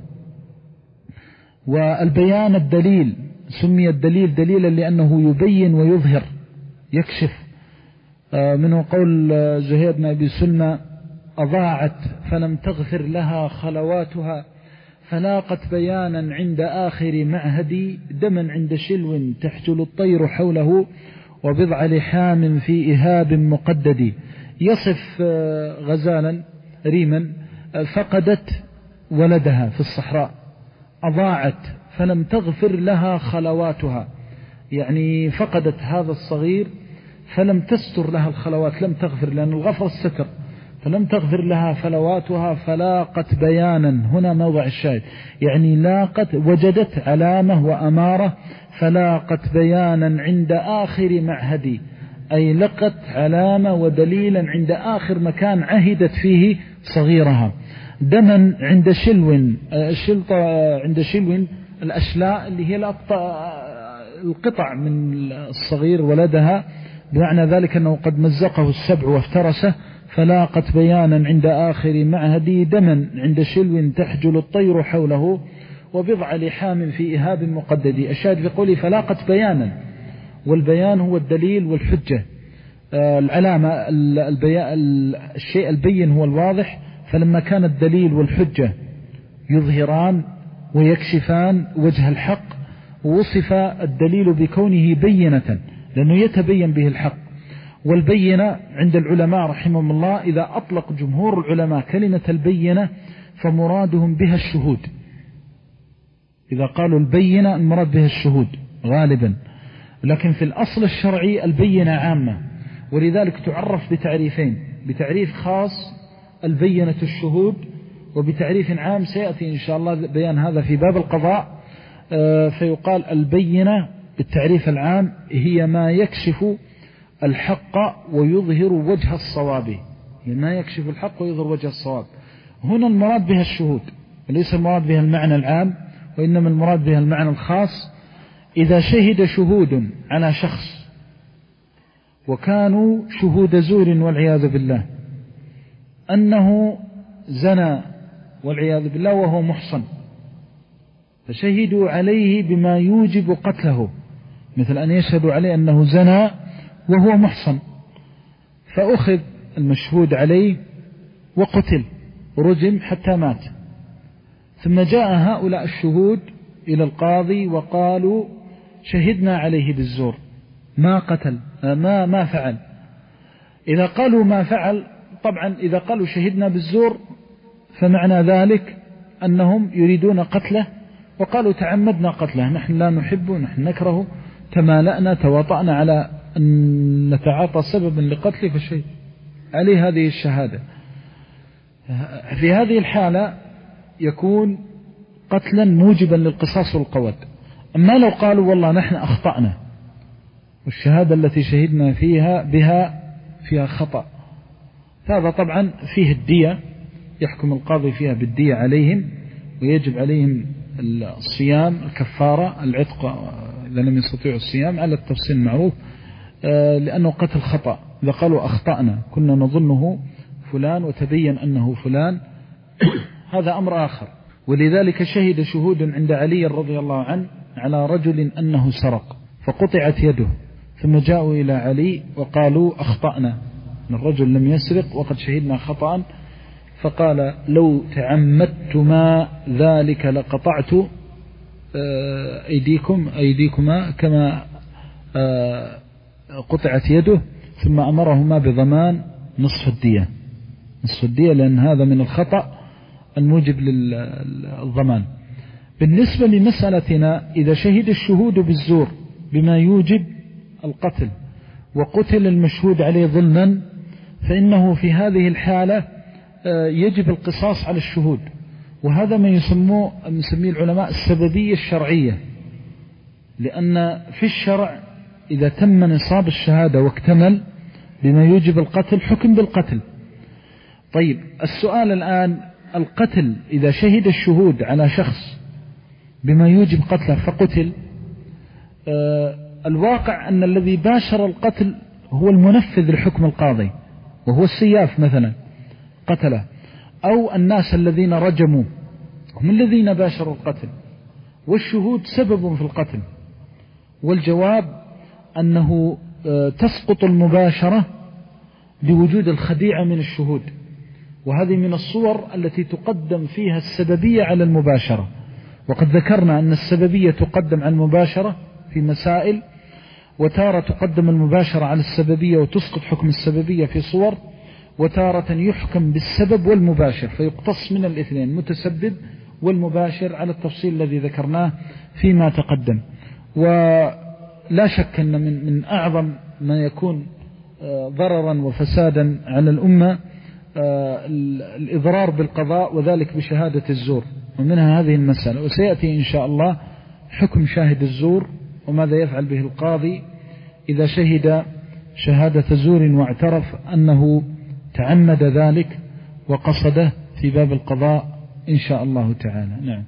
والبيان الدليل، سمي الدليل دليلا لأنه يبين ويظهر يكشف. منه قول زهير بن أبي سلمى أضاعت فلم تغفر لها خلواتها، فلاقت بيانا عند آخر معهدي، دما عند شلو تحجل الطير حوله، وبضع لحام في إهاب مقدد. يصف غزالا ريما فقدت ولدها في الصحراء، أضاعت فلم تغفر لها خلواتها، يعني فقدت هذا الصغير فلم تستر لها الخلوات، لم تغفر، لأن الغفر الستر، فلم تغفر لها فلواتها فلاقت بيانا. هنا موضع الشاهد، يعني لاقت وجدت علامة وأمارة، فلاقت بيانا عند آخر معهدي، أي لقت علامة ودليلا عند آخر مكان عهدت فيه صغيرها. دما عند شلو، الشلطة عند شلو الأشلاء اللي هي القطع من الصغير ولدها، بمعنى ذلك أنه قد مزقه السبع وافترسه. فلاقت بيانا عند آخر معهدي، دما عند شلو تحجل الطير حوله، وبضع لحام في إهاب مقدد. الشاهد في قوله فلاقت بيانا، والبيان هو الدليل والحجة. العلامة البيان، الشيء البين هو الواضح، فلما كان الدليل والحجة يظهران ويكشفان وجه الحق. ووصف الدليل بكونه بينة لأنه يتبين به الحق. والبينة عند العلماء رحمهم الله إذا أطلق جمهور العلماء كلمة البينة فمرادهم بها الشهود. إذا قالوا البينة المراد بها الشهود غالبا، لكن في الأصل الشرعي البينة عامة، ولذلك تعرف بتعريفين: بتعريف خاص البينة الشهود، وبتعريف عام سيأتي إن شاء الله بيان هذا في باب القضاء. فيقال البينة بالتعريف العام هي ما يكشف الحق ويظهر وجه الصواب، ما يكشف الحق ويظهر وجه الصواب. هنا المراد بها الشهود، وليس المراد بها المعنى العام، وإنما المراد بها المعنى الخاص. إذا شهد شهود على شخص وكانوا شهود زور والعياذ بالله أنه زنى والعياذ بالله وهو محصن، فشهدوا عليه بما يوجب قتله، مثل أن يشهدوا عليه أنه زنى وهو محصن، فأخذ المشهود عليه وقتل ورجم حتى مات. ثم جاء هؤلاء الشهود إلى القاضي وقالوا شهدنا عليه بالزور ما قتل ما ما فعل. إذا قالوا ما فعل، طبعا إذا قالوا شهدنا بالزور فمعنى ذلك أنهم يريدون قتله، وقالوا تعمدنا قتله، نحن لا نحبه، نحن نكره، تمالأنا تواطأنا على أن نتعاطى سببا لقتله فشيء عليه هذه الشهادة. في هذه الحالة يكون قتلا موجبا للقصاص والقود. أما لو قالوا والله نحن أخطأنا والشهادة التي شهدنا فيها بها فيها خطأ، هذا طبعا فيه الدية، يحكم القاضي فيها بالدية عليهم، ويجب عليهم الصيام، الكفارة، العتق إذا لم يستطيعوا الصيام على التفصيل المعروف، لأنه قتل خطأ. إذا قالوا أخطأنا كنا نظنه فلان وتبين أنه فلان هذا أمر آخر. ولذلك شهد شهود عند علي رضي الله عنه على رجل أنه سرق فقطعت يده، ثم جاءوا إلى علي وقالوا أخطأنا، الرجل لم يسرق وقد شهدنا خطأ، فقال لو تعمدتما ذلك لقطعت أيديكم أيديكما كما قطعت يده، ثم أمرهما بضمان نصف الدية نصف الدية لأن هذا من الخطأ الموجب للضمان. بالنسبة لمسألتنا إذا شهد الشهود بالزور بما يوجب القتل وقتل المشهود عليه ظلما، فإنه في هذه الحالة يجب القصاص على الشهود، وهذا ما يسموه يسميه العلماء السببية الشرعية، لأن في الشرع إذا تم نصاب الشهادة واكتمل بما يوجب القتل حكم بالقتل. طيب السؤال الآن، القتل إذا شهد الشهود على شخص بما يوجب قتله فقتل، آه الواقع أن الذي باشر القتل هو المنفذ لحكم القاضي وهو السياف مثلا قتله، أو الناس الذين رجموا هم الذين باشروا القتل، والشهود سبب في القتل. والجواب أنه آه تسقط المباشرة بوجود الخديعة من الشهود، وهذه من الصور التي تقدم فيها السببية على المباشرة. وقد ذكرنا أن السببية تقدم على المباشرة في مسائل، وتارة تقدم المباشرة على السببية وتسقط حكم السببية في صور، وتارة يحكم بالسبب والمباشر فيقتص من الاثنين المتسبب والمباشر على التفصيل الذي ذكرناه فيما تقدم. ولا شك أن من, من أعظم ما يكون ضررا وفسادا على الأمة الإضرار بالقضاء، وذلك بشهادة الزور، ومنها هذه المسألة. وسيأتي إن شاء الله حكم شاهد الزور وماذا يفعل به القاضي إذا شهد شهادة زور واعترف أنه تعمد ذلك وقصده في باب القضاء إن شاء الله تعالى. نعم.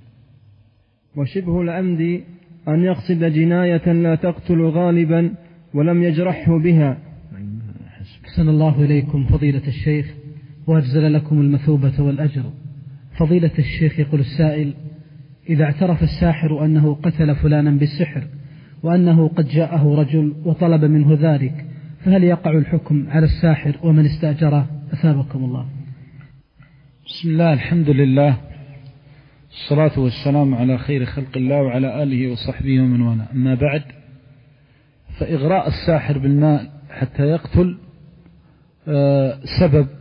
وشبه العمد أن يقصد جناية لا تقتل غالبا ولم يجرحه بها. أحسن الله إليكم فضيلة الشيخ وأجزل لكم المثوبة والأجر. فضيلة الشيخ يقول السائل: إذا اعترف الساحر أنه قتل فلانا بالسحر وأنه قد جاءه رجل وطلب منه ذلك، فهل يقع الحكم على الساحر ومن استأجره؟ أثابكم الله. بسم الله، الحمد لله، الصلاة والسلام على خير خلق الله وعلى آله وصحبه ومن والاه. أما بعد، فإغراء الساحر بالمال حتى يقتل سبب،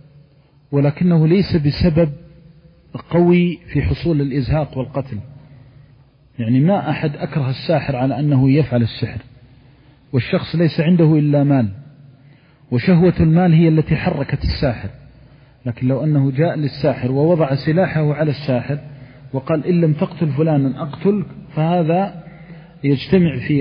ولكنه ليس بسبب قوي في حصول الإزهاق والقتل. يعني ما أحد أكره الساحر على أنه يفعل السحر، والشخص ليس عنده إلا مال، وشهوة المال هي التي حركت الساحر. لكن لو أنه جاء للساحر ووضع سلاحه على الساحر وقال إن لم تقتل فلانا أقتلك، فهذا يجتمع في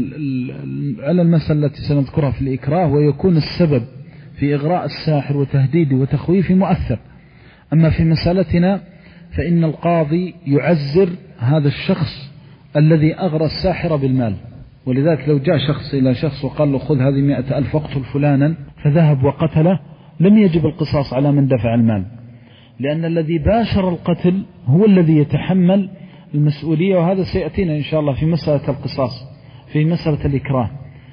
على المسألة التي سنذكرها في الإكراه، ويكون السبب في إغراء الساحر وتهديده وتخويفه مؤثر. أما في مسألتنا فإن القاضي يعزر هذا الشخص الذي أغرى الساحر بالمال. ولذلك لو جاء شخص إلى شخص وقال له خذ هذه مئة ألف واقتل فلانا، فذهب وقتله، لم يجب القصاص على من دفع المال، لأن الذي باشر القتل هو الذي يتحمل المسؤولية. وهذا سيأتينا إن شاء الله في مسألة القصاص، في مسألة الإكراه.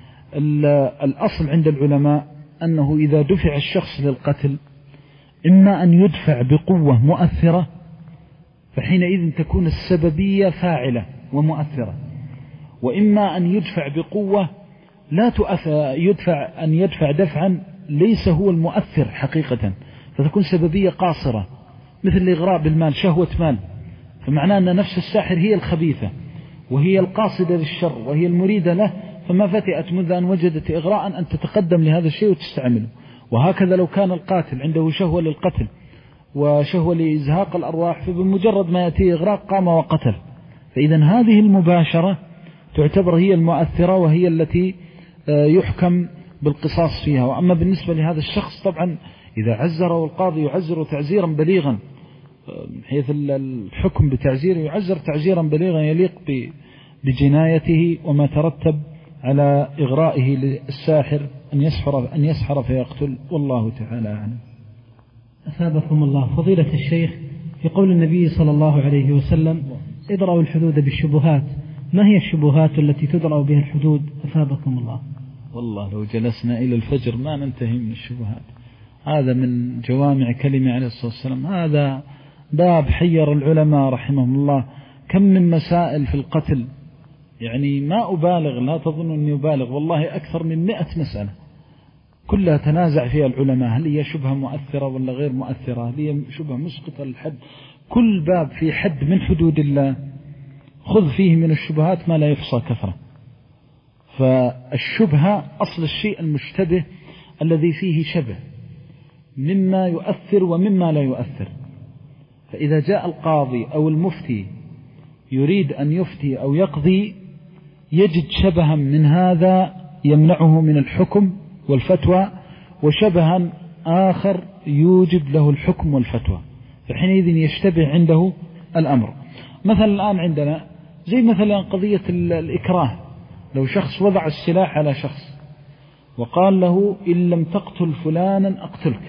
الأصل عند العلماء أنه إذا دفع الشخص للقتل إما أن يدفع بقوة مؤثرة، فحينئذ تكون السببية فاعلة ومؤثرة، وإما أن يدفع بقوة لا تؤثر، يدفع أن يدفع دفعا ليس هو المؤثر حقيقة، فتكون سببية قاصرة، مثل الإغراء بالمال، شهوة مال، فمعناه أن نفس الساحر هي الخبيثة وهي القاصدة للشر وهي المريدة له، فما فتئت منذ أن وجدت إغراء أن تتقدم لهذا الشيء وتستعمله. وهكذا لو كان القاتل عنده شهوة للقتل وشهوة لإزهاق الأرواح، فبمجرد ما يأتي إغراء قام وقتل. فإذا هذه المباشرة تعتبر هي المؤثرة وهي التي يحكم بالقصاص فيها. وأما بالنسبة لهذا الشخص طبعا إذا عزره القاضي يعزر تعزيرا بليغا، حيث الحكم بتعزيره يعزر تعزيرا بليغا يليق بجنايته وما ترتب على إغرائه للساحر أن يسحر, أن يسحر فيقتل. والله تعالى أعلم. أثابكم الله. فضيلة الشيخ، في قول النبي صلى الله عليه وسلم ادرأوا الحدود بالشبهات، ما هي الشبهات التي تدرأ بها الحدود؟ أثابكم الله. والله لو جلسنا إلى الفجر ما ننتهي من الشبهات. هذا من جوامع كلمة عليه الصلاة والسلام، هذا باب حير العلماء رحمهم الله. كم من مسائل في القتل، يعني ما أبالغ، لا تظن أني أبالغ، والله أكثر من مئة مسألة كلها تنازع فيها العلماء، هل هي شبهة مؤثرة ولا غير مؤثرة، هل هي شبهة مسقطة للحد. كل باب في حد من حدود الله خذ فيه من الشبهات ما لا يحصى كثرة. فالشبهة أصل الشيء المشتبه الذي فيه شبه مما يؤثر ومما لا يؤثر. فإذا جاء القاضي أو المفتي يريد أن يفتي أو يقضي يجد شبها من هذا يمنعه من الحكم والفتوى، وشبها آخر يوجب له الحكم والفتوى، فحينئذ يشتبه عنده الأمر. مثلا الآن عندنا زي مثلا قضية الإكراه، لو شخص وضع السلاح على شخص وقال له إن لم تقتل فلانا أقتلك،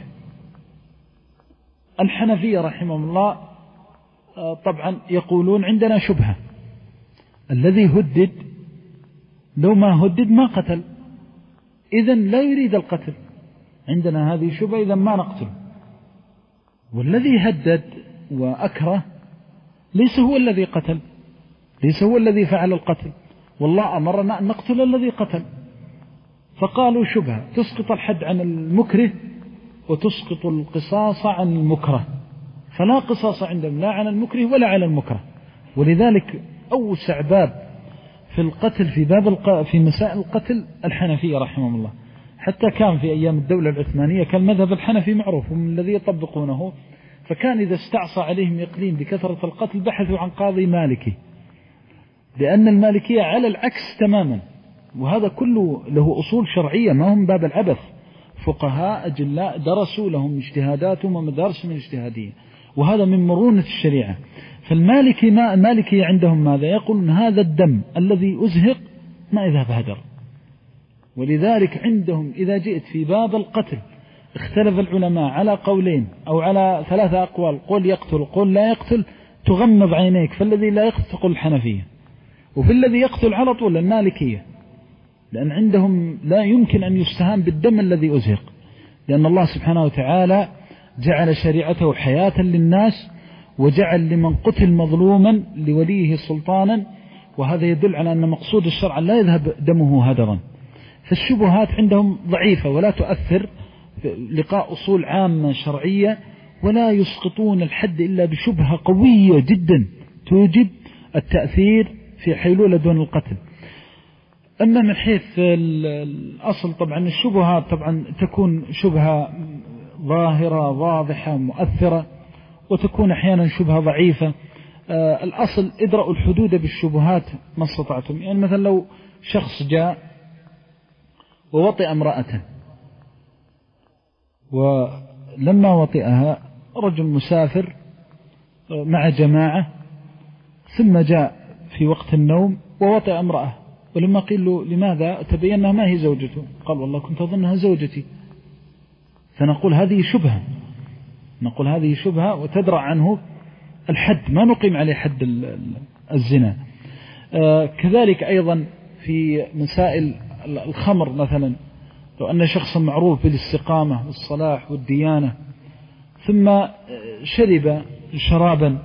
الحنفية رحمهم الله طبعا يقولون عندنا شبهة، الذي هدد لو ما هدد ما قتل، إذن لا يريد القتل، عندنا هذه شبهة، إذن ما نقتل. والذي هدد وأكره ليس هو الذي قتل، ليس هو الذي فعل القتل، والله أمرنا أن نقتل الذي قتل. فقالوا شبهة تسقط الحد عن المكره وتسقط القصاص عن المكره، فلا قصاص عندهم لا عن المكره ولا على المكره. ولذلك أوسع باب في القتل في باب الق... في مسائل القتل الحنفية رحمهم الله. حتى كان في أيام الدولة العثمانية كان مذهب الحنفي معروف ومن الذي يطبقونه، فكان إذا استعصى عليهم يقلين بكثرة القتل بحثوا عن قاضي مالكي، لأن المالكية على العكس تماما، وهذا كله له أصول شرعية، ما هم باب العبث، فقهاء أجلاء درسوا لهم اجتهاداتهم ومدارسهم الاجتهادية، وهذا من مرونة الشريعة. فالمالكي ما المالكي عندهم ماذا يقولون؟ هذا الدم الذي أزهق ما يذهب هدر. ولذلك عندهم إذا جئت في باب القتل اختلف العلماء على قولين أو على ثلاثة أقوال، قول يقتل قول لا يقتل، تغمض عينيك، فالذي لا يقتل تقول الحنفية، وفي الذي يقتل على طول المالكية، لأن عندهم لا يمكن أن يستهان بالدم الذي أزهق، لأن الله سبحانه وتعالى جعل شريعته حياة للناس وجعل لمن قتل مظلوما لوليه سلطانا، وهذا يدل على أن مقصود الشرع لا يذهب دمه هدرا. فالشبهات عندهم ضعيفة ولا تؤثر، لقاء أصول عامة شرعية، ولا يسقطون الحد إلا بشبهة قوية جدا توجب التأثير في حيلولة دون القتل. أما من حيث الأصل طبعا الشبهات طبعا تكون شبهة ظاهرة واضحة مؤثرة، وتكون أحيانا شبهة ضعيفة. آه الأصل ادرأوا الحدود بالشبهات ما استطعتم. يعني مثلا لو شخص جاء ووطئ امرأة، ولما وطئها رجل مسافر مع جماعة، ثم جاء في وقت النوم ووطئ امرأة، ولما قيل له لماذا تبين أنها ما هي زوجته، قال والله كنت أظنها زوجتي. فنقول هذه شبهة، نقول هذه شبهة وتدرع عنه الحد، ما نقيم عليه حد الزنا. آه كذلك أيضا في مسائل الخمر مثلا، لو أن شخصا معروف بالاستقامة والصلاح والديانة ثم شرب شرابا،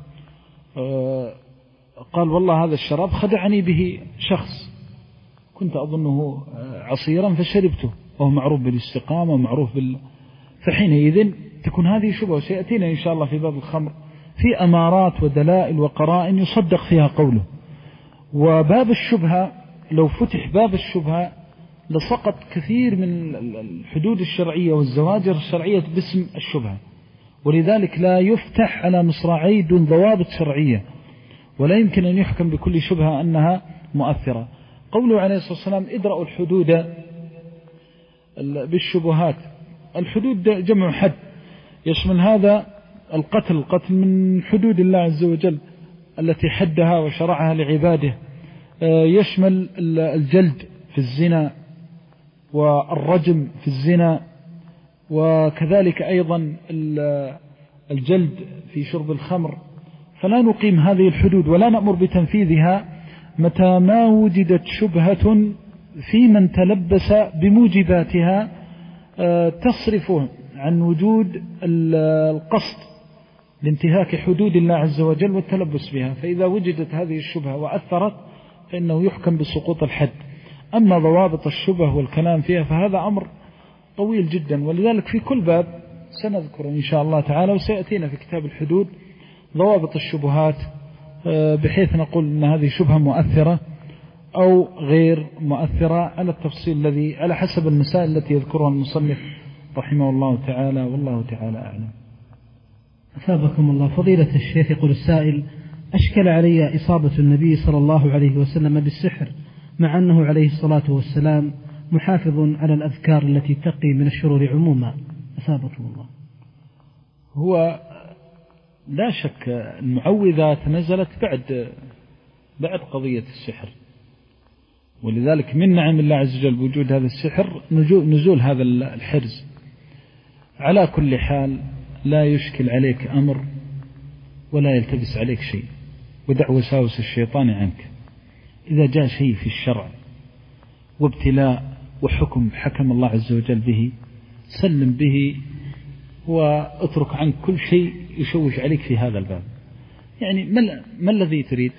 آه قال والله هذا الشراب خدعني به شخص كنت أظنه عصيرا فشربته، وهو معروف بالاستقامة ومعروف بال... فحينئذ تكون هذه شبهة. وسيأتينا إن شاء الله في باب الخمر في أمارات ودلائل وقرائن يصدق فيها قوله. وباب الشبهة لو فتح باب الشبهة لسقط كثير من الحدود الشرعية والزواجر الشرعية باسم الشبهة، ولذلك لا يفتح على مصراعي دون ضوابط شرعية، ولا يمكن أن يحكم بكل شبهة أنها مؤثرة. قوله عليه الصلاة والسلام ادرأوا الحدود بالشبهات. الحدود جمع حد، يشمل هذا القتل، القتل من حدود الله عز وجل التي حدها وشرعها لعباده، يشمل الجلد في الزنا والرجم في الزنا، وكذلك أيضا الجلد في شرب الخمر. فلا نقيم هذه الحدود ولا نأمر بتنفيذها متى ما وجدت شبهة في من تلبس بموجباتها تصرفه عن وجود القصد لانتهاك حدود الله عز وجل والتلبس بها. فإذا وجدت هذه الشبهة وأثرت فإنه يحكم بسقوط الحد. أما ضوابط الشبه والكلام فيها فهذا أمر طويل جدا، ولذلك في كل باب سنذكر إن شاء الله تعالى، وسيأتينا في كتاب الحدود ضوابط الشبهات بحيث نقول أن هذه شبهة مؤثرة أو غير مؤثرة على التفصيل الذي على حسب المسائل التي يذكرها المصنف رحمه الله تعالى، والله تعالى أعلم. أثابكم الله. فضيلة الشيخ يقول السائل: أشكل علي إصابة النبي صلى الله عليه وسلم بالسحر، مع أنه عليه الصلاة والسلام محافظ على الأذكار التي تقي من الشرور عموما، أثابكم الله. هو لا شك المعوذات نزلت بعد بعد قضية السحر، ولذلك من نعم الله عز وجل بوجود هذا السحر نزول هذا الحرز. على كل حال لا يشكل عليك أمر ولا يلتبس عليك شيء، ودع وساوس الشيطان عنك. إذا جاء شيء في الشرع وابتلاء وحكم حكم الله عز وجل به سلم به، واترك عنك كل شيء يشوش عليك في هذا الباب. يعني ما, ما الذي تريد؟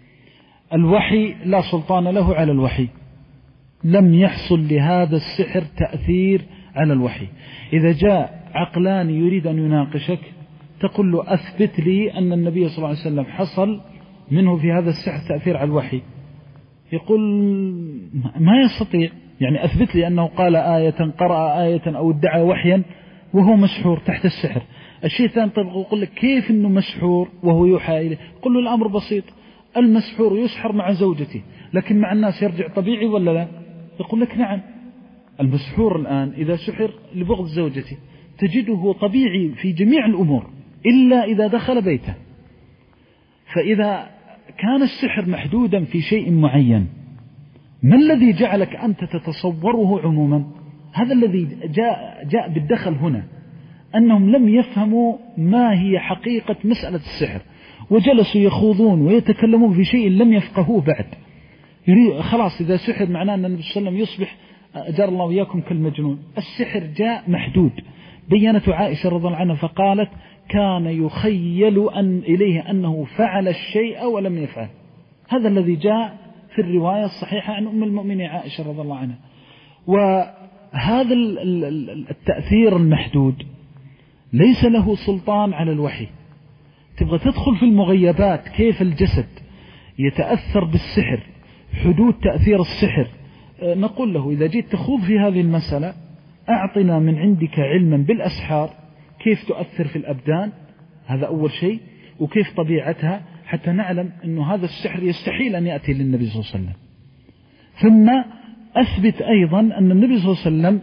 الوحي لا سلطان له على الوحي، لم يحصل لهذا السحر تأثير على الوحي. إذا جاء عقلان يريد أن يناقشك تقول له أثبت لي أن النبي صلى الله عليه وسلم حصل منه في هذا السحر تأثير على الوحي، يقول ما يستطيع. يعني أثبت لي أنه قال آية، قرأ آية أو ادعى وحيا وهو مسحور تحت السحر. الشيء الثاني طيب يقول لك كيف أنه مسحور وهو يوحى إليه؟ قل له الأمر بسيط، المسحور يسحر مع زوجته، لكن مع الناس يرجع طبيعي ولا لا؟ يقول لك نعم. المسحور الآن إذا سحر لبغض زوجته تجده طبيعي في جميع الأمور إلا إذا دخل بيته. فإذا كان السحر محدودا في شيء معين، ما الذي جعلك أنت تتصوره عموما؟ هذا الذي جاء, جاء بالدخل هنا، أنهم لم يفهموا ما هي حقيقة مسألة السحر، وجلسوا يخوضون ويتكلمون في شيء لم يفقهوه بعد. خلاص إذا سحر معناه أن النبي صلى الله عليه وسلم يصبح أجر الله وإياكم كالمجنون. السحر جاء محدود، بينته عائشة رضي الله عنها فقالت كان يخيل أن إليه أنه فعل الشيء ولم يفعل. هذا الذي جاء في الرواية الصحيحة عن أم المؤمنين عائشة رضي الله عنها. وهذا التأثير المحدود ليس له سلطان على الوحي. تبغى تدخل في المغيبات، كيف الجسد يتأثر بالسحر، حدود تأثير السحر، نقول له إذا جيت تخوض في هذه المسألة أعطنا من عندك علما بالأسحار، كيف تؤثر في الأبدان، هذا أول شيء، وكيف طبيعتها، حتى نعلم أنه هذا السحر يستحيل أن يأتي للنبي صلى الله عليه وسلم. ثم أثبت أيضا أن النبي صلى الله عليه وسلم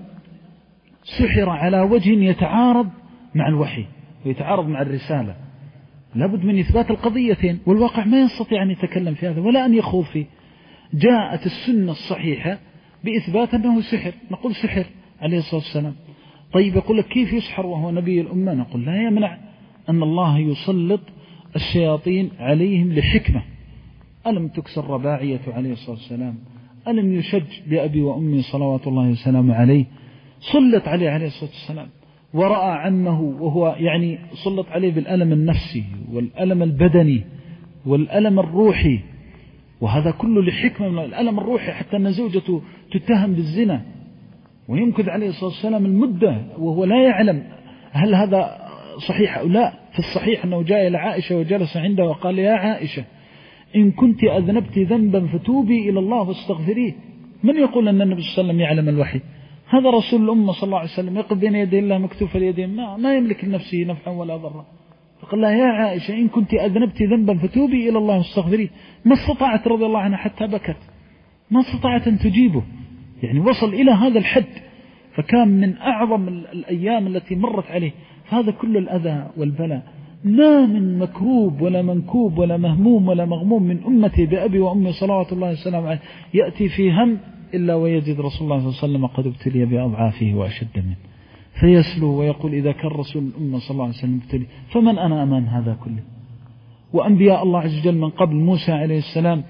سحر على وجه يتعارض مع الوحي ويتعارض مع الرسالة. لابد من إثبات القضيتين، والواقع ما يستطيع أن يتكلم في هذا ولا أن يخوض فيه. جاءت السنة الصحيحة بإثبات أنه سحر، نقول سحر عليه الصلاة والسلام. طيب يقول لك كيف يسحر وهو نبي الأمة؟ نقول لا يمنع أن الله يسلط الشياطين عليهم لحكمة. ألم تكسر رباعية عليه الصلاة والسلام؟ ألم يشج بأبي وأمي صلوات الله وسلامه عليه؟ سلط عليه عليه الصلاة والسلام، ورأى عمه وهو يعني سلط عليه بالألم النفسي والألم البدني والألم الروحي، وهذا كله لحكمة. من الألم الروحي حتى أن زوجته تتهم بالزنا ويمكث عليه الصلاة والسلام المدة وهو لا يعلم هل هذا صحيح أو لا. في الصحيح أنه جاء إلى عائشة وجلس عندها وقال يا عائشة إن كنت أذنبت ذنبا فتوبي إلى الله واستغفريه. من يقول أن النبي صلى الله عليه وسلم يعلم الوحي؟ هذا رسول الأمة صلى الله عليه وسلم يقف بين يدي الله مكتوف اليدين، ما, ما يملك لنفسه نفعا ولا ضرا. فقال لها يا عائشة إن كنت أذنبت ذنبا فتوبي إلى الله واستغفريه. ما استطاعت رضي الله عنها حتى بكت، ما استطاعت أن تجيبه، يعني وصل إلى هذا الحد. فكان من أعظم الأيام التي مرت عليه. فهذا كل الأذى والبلاء ما من مكروب ولا منكوب ولا مهموم ولا مغموم من أمتي بأبي وأمي صلوات الله وسلامه عليه يأتي في هم إلا ويجد رسول الله صلى الله عليه وسلم قد ابتلي بأضعافه وأشد منه، فيسلو ويقول إذا كان رسول الأمة صلى الله عليه وسلم ابتلي فمن أنا أمام هذا كله؟ وأنبياء الله عز وجل من قبل موسى عليه السلام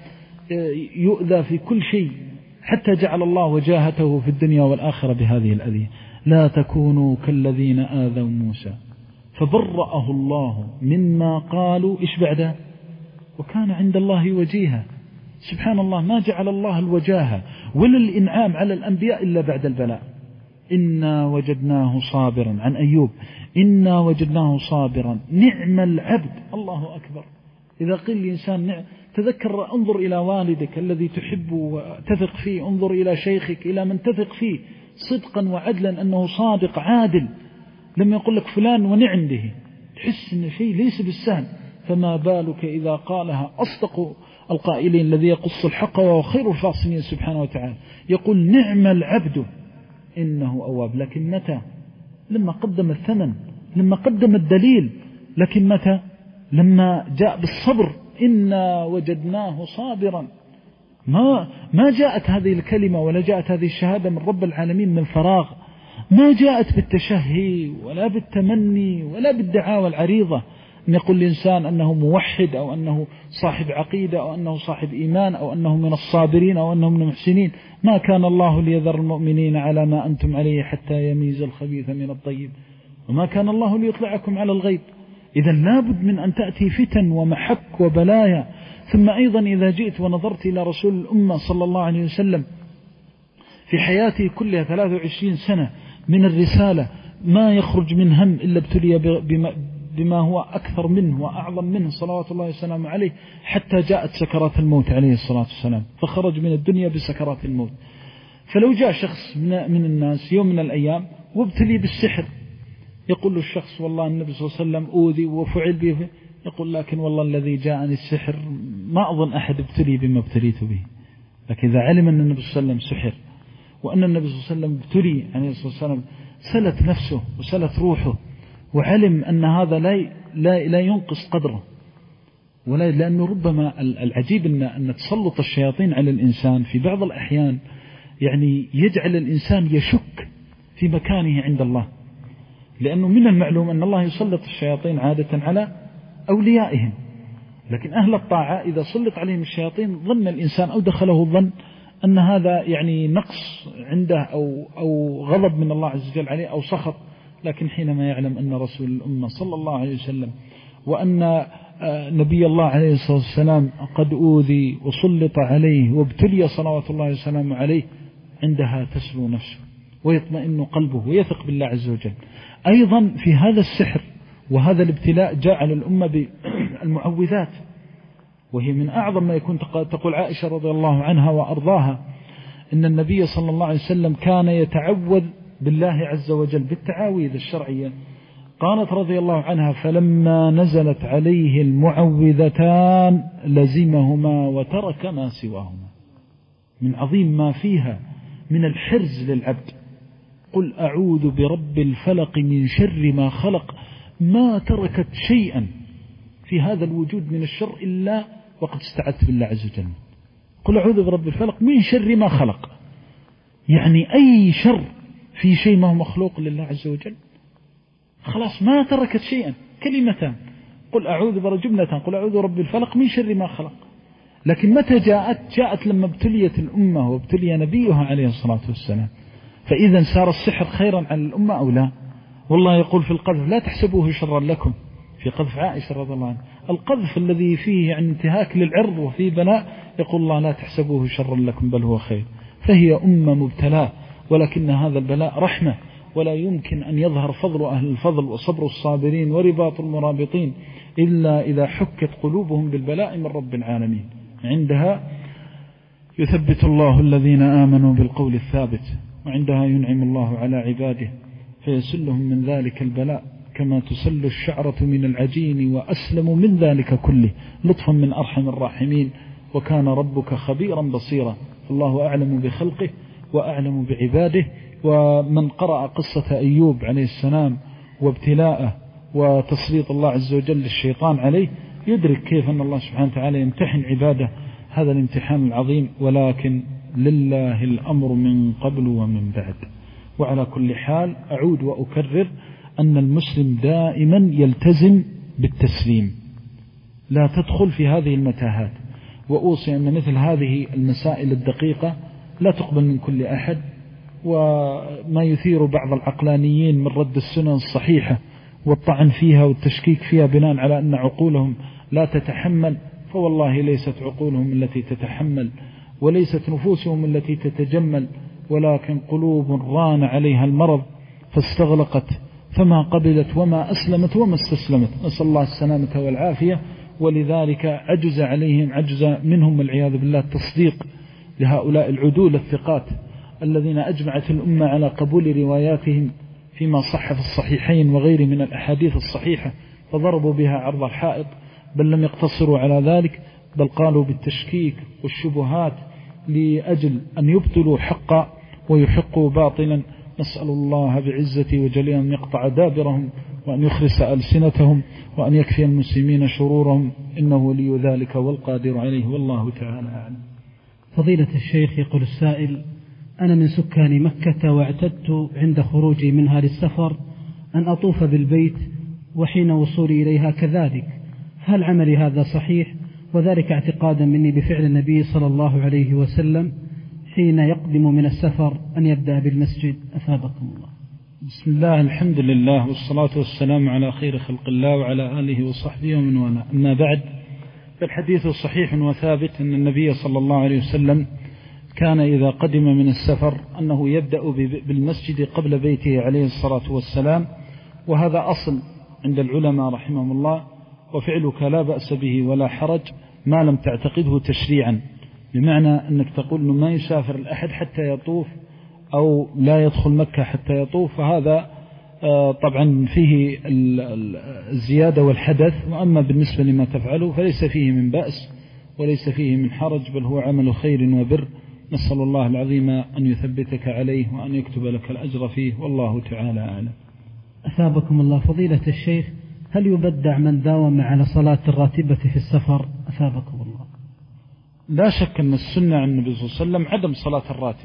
يؤذى في كل شيء، حتى جعل الله وجاهته في الدنيا والآخرة بهذه الأذية. لا تكونوا كالذين آذوا موسى فبرأه الله مما قالوا. إيش بعده؟ وكان عند الله وجيها. سبحان الله، ما جعل الله الوجاهة ولا الإنعام على الأنبياء إلا بعد البلاء. إنا وجدناه صابرا، عن أيوب إنا وجدناه صابرا نعم العبد. الله أكبر. إذا قيل الإنسان نعم، تذكر، انظر إلى والدك الذي تحبه وتثق فيه، انظر إلى شيخك، إلى من تثق فيه صدقا وعدلا أنه صادق عادل، لما يقول لك فلان ونعم به تحس أن شيء ليس بالسهل. فما بالك إذا قالها أصدق القائلين الذي يقص الحق وهو خير الفاصلين سبحانه وتعالى، يقول نعم العبد إنه أواب. لكن متى؟ لما قدم الثمن، لما قدم الدليل. لكن متى؟ لما جاء بالصبر. إنا وجدناه صابرا. ما ما جاءت هذه الكلمة ولا جاءت هذه الشهادة من رب العالمين من فراغ، ما جاءت بالتشهي ولا بالتمني ولا بالدعاوى العريضة أن يقول الإنسان أنه موحد أو أنه صاحب عقيدة أو أنه صاحب إيمان أو أنه من الصابرين أو أنه من المحسنين. ما كان الله ليذر المؤمنين على ما أنتم عليه حتى يميز الخبيث من الطيب وما كان الله ليطلعكم على الغيب. إذا لابد من أن تأتي فتن ومحك وبلايا. ثم أيضا إذا جئت ونظرت إلى رسول الأمة صلى الله عليه وسلم في حياته كلها ثلاث وعشرين سنة من الرسالة ما يخرج من هم إلا ابتلي بما, بما هو أكثر منه وأعظم منه صلوات الله وسلامه عليه، حتى جاءت سكرات الموت عليه الصلاة والسلام فخرج من الدنيا بسكرات الموت. فلو جاء شخص من الناس يوم من الأيام وابتلي بالسحر، يقول له الشخص والله النبي صلى الله عليه وسلم أوذي وفعل به، يقول لكن والله الذي جاءني السحر ما أظن أحد ابتلي بما ابتليت به. لكن إذا علم أن النبي صلى الله عليه وسلم سحر وأن النبي صلى الله عليه وسلم ابتلي عليه الصلاة والسلام، سلت نفسه وسلت روحه وعلم أن هذا لا لا لا ينقص قدره، ولا لأنه ربما العجيب أن أن تسلط الشياطين على الإنسان في بعض الأحيان يعني يجعل الإنسان يشك في مكانه عند الله، لأنه من المعلوم أن الله يسلط الشياطين عادة على أوليائهم، لكن أهل الطاعة إذا سلط عليهم الشياطين ظن الإنسان أو دخله الظن أن هذا يعني نقص عنده أو أو غضب من الله عز وجل عليه أو سخط لكن حينما يعلم أن رسول الأمة صلى الله عليه وسلم وأن نبي الله عليه الصلاة والسلام قد أوذي وسلط عليه وابتلي صلوات الله وسلامه عليه، عندها تسلو نفسه ويطمئن قلبه ويثق بالله عز وجل. أيضا في هذا السحر وهذا الابتلاء جعل الأمة بالمعوذات، وهي من أعظم ما يكون. تقول عائشة رضي الله عنها وأرضاها إن النبي صلى الله عليه وسلم كان يتعوذ بالله عز وجل بالتعاويذ الشرعية. قالت رضي الله عنها: فلما نزلت عليه المعوذتان لزمهما وترك ما سواهما. من عظيم ما فيها من الحرز للعبد. قل أعوذ برب الفلق من شر ما خلق، ما تركت شيئا في هذا الوجود من الشر إلا وقد استعذت بالله عز وجل. قل أعوذ برب الفلق من شر ما خلق، يعني أي شر في شيء ما هو مخلوق لله عز وجل، خلاص ما تركت شيئا. كلمتان، قل أعوذ برب جملتان، قل أعوذ برب الفلق من شر ما خلق. لكن متى جاءت؟ جاءت لما ابتليت الأمة وابتلي نبيها عليه الصلاة والسلام. فإذا صار السحر خيرا على الأمة أو لا؟ والله يقول في القذف: لا تحسبوه شرا لكم. في قذف عائشة رضي الله عنها، القذف الذي فيه يعني انتهاك للعرض وفيه بلاء، يقول الله: لا تحسبوه شرا لكم بل هو خير. فهي أمة مبتلاة، ولكن هذا البلاء رحمة، ولا يمكن أن يظهر فضل أهل الفضل وصبر الصابرين ورباط المرابطين إلا إذا حكت قلوبهم بالبلاء من رب العالمين. عندها يثبت الله الذين آمنوا بالقول الثابت، وعندها ينعم الله على عباده فيسلهم من ذلك البلاء كما تسل الشعرة من العجين، وأسلم من ذلك كله لطفا من أرحم الراحمين. وكان ربك خبيرا بصيرا. الله أعلم بخلقه وأعلم بعباده. ومن قرأ قصة أيوب عليه السلام وابتلاءه وتسليط الله عز وجل للشيطان عليه يدرك كيف أن الله سبحانه وتعالى يمتحن عباده هذا الامتحان العظيم. ولكن لله الأمر من قبل ومن بعد. وعلى كل حال أعود وأكرر أن المسلم دائما يلتزم بالتسليم، لا تدخل في هذه المتاهات. وأوصي أن مثل هذه المسائل الدقيقة لا تقبل من كل أحد. وما يثير بعض العقلانيين من رد السنن الصحيحة والطعن فيها والتشكيك فيها بناء على أن عقولهم لا تتحمل، فوالله ليست عقولهم التي تتحمل وليست نفوسهم التي تتجمل، ولكن قلوب ران عليها المرض فاستغلقت فما قبلت وما أسلمت وما استسلمت. نسأل الله السلامة والعافية. ولذلك عجز عليهم عجز منهم والعياذ بالله التصديق لهؤلاء العدول الثقات الذين أجمعت الأمة على قبول رواياتهم فيما صح في الصحيحين وغيره من الأحاديث الصحيحة، فضربوا بها عرض الحائط. بل لم يقتصروا على ذلك، بل قالوا بالتشكيك والشبهات لأجل أن يبطلوا حقا ويحقوا باطلا. نسأل الله بعزته وجلاله أن يقطع دابرهم وأن يخرس ألسنتهم وأن يكفي المسلمين شرورهم، إنه لي ذلك والقادر عليه، والله تعالى أعلم. فضيلة الشيخ، يقول السائل: أنا من سكان مكة، واعتدت عند خروجي منها للسفر أن أطوف بالبيت وحين وصولي إليها كذلك، هل عملي هذا صحيح؟ وذلك اعتقادا مني بفعل النبي صلى الله عليه وسلم حين يقدم من السفر أن يبدأ بالمسجد، أثابكم الله. بسم الله، الحمد لله، والصلاة والسلام على خير خلق الله وعلى آله وصحبه ومن والاه. أما بعد، فالحديث صحيح وثابت أن النبي صلى الله عليه وسلم كان إذا قدم من السفر أنه يبدأ بالمسجد قبل بيته عليه الصلاة والسلام، وهذا أصل عند العلماء رحمهم الله. وفعلك لا بأس به ولا حرج ما لم تعتقده تشريعا، بمعنى أنك تقول أنه ما يسافر الأحد حتى يطوف أو لا يدخل مكة حتى يطوف، فهذا طبعا فيه الزيادة والحدث. وأما بالنسبة لما تفعله فليس فيه من بأس وليس فيه من حرج، بل هو عمل خير وبر. نسأل الله العظيم أن يثبتك عليه وأن يكتب لك الأجر فيه، والله تعالى أعلم. أثابكم الله. فضيلة الشيخ، هل يبدع من داوم على صلاة الراتبة في السفر؟ أثابكم الله. لا شك أن السنة عن النبي صلى الله عليه وسلم عدم صلاة الراتبة،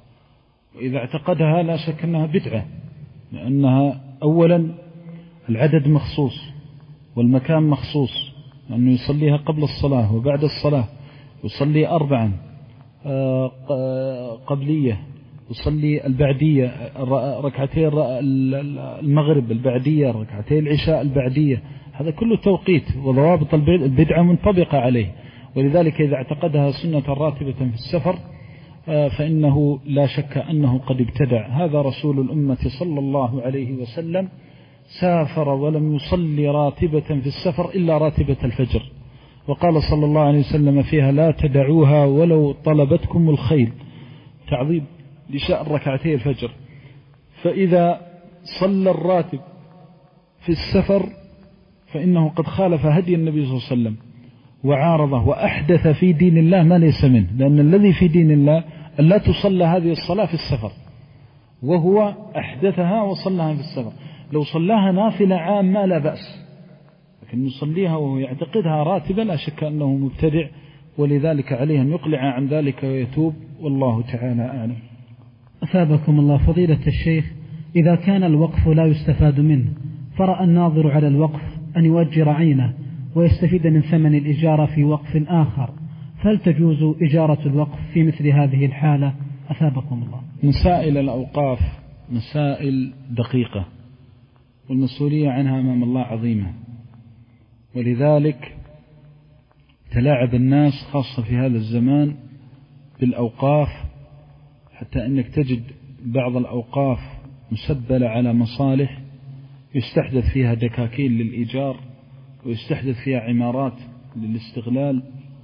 وإذا اعتقدها لا شك أنها بدعة، لأنها أولا العدد مخصوص والمكان مخصوص، لأنه يصليها قبل الصلاة وبعد الصلاة، يصلي أربعا قبلية يصلي البعدية ركعتي المغرب البعدية، ركعتي العشاء البعدية، هذا كله توقيت وضوابط البدعة منطبقة عليه. ولذلك إذا اعتقدها سنة راتبة في السفر فإنه لا شك أنه قد ابتدع. هذا رسول الأمة صلى الله عليه وسلم سافر ولم يصلي راتبة في السفر إلا راتبة الفجر، وقال صلى الله عليه وسلم فيها: لا تدعوها ولو طلبتكم الخيل، تعظيم لشأن ركعتي الفجر. فإذا صلى الراتب في السفر فإنه قد خالف هدي النبي صلى الله عليه وسلم وعارضه وأحدث في دين الله ما ليس منه، لأن الذي في دين الله أن لا تصلى هذه الصلاة في السفر، وهو أحدثها وصلها في السفر. لو صلاها نافلة عامة لا بأس، لكن يصليها وهو يعتقدها راتبة لا شك أنه مبتدع، ولذلك عليه أن يقلع عن ذلك ويتوب، والله تعالى أعلم. أثابكم الله فضيلة الشيخ، إذا كان الوقف لا يستفاد منه فرأى الناظر على الوقف أن يؤجر عينه ويستفيد من ثمن الإجارة في وقف آخر، فهل تجوز إجارة الوقف في مثل هذه الحالة؟ أثابكم الله. مسائل الأوقاف مسائل دقيقة والمسؤولية عنها أمام الله عظيمة، ولذلك تلاعب الناس خاصة في هذا الزمان بالأوقاف، حتى أنك تجد بعض الأوقاف مسبلة على مصالح يستحدث فيها دكاكين للإيجار ويستحدث فيها عمارات للاستغلال،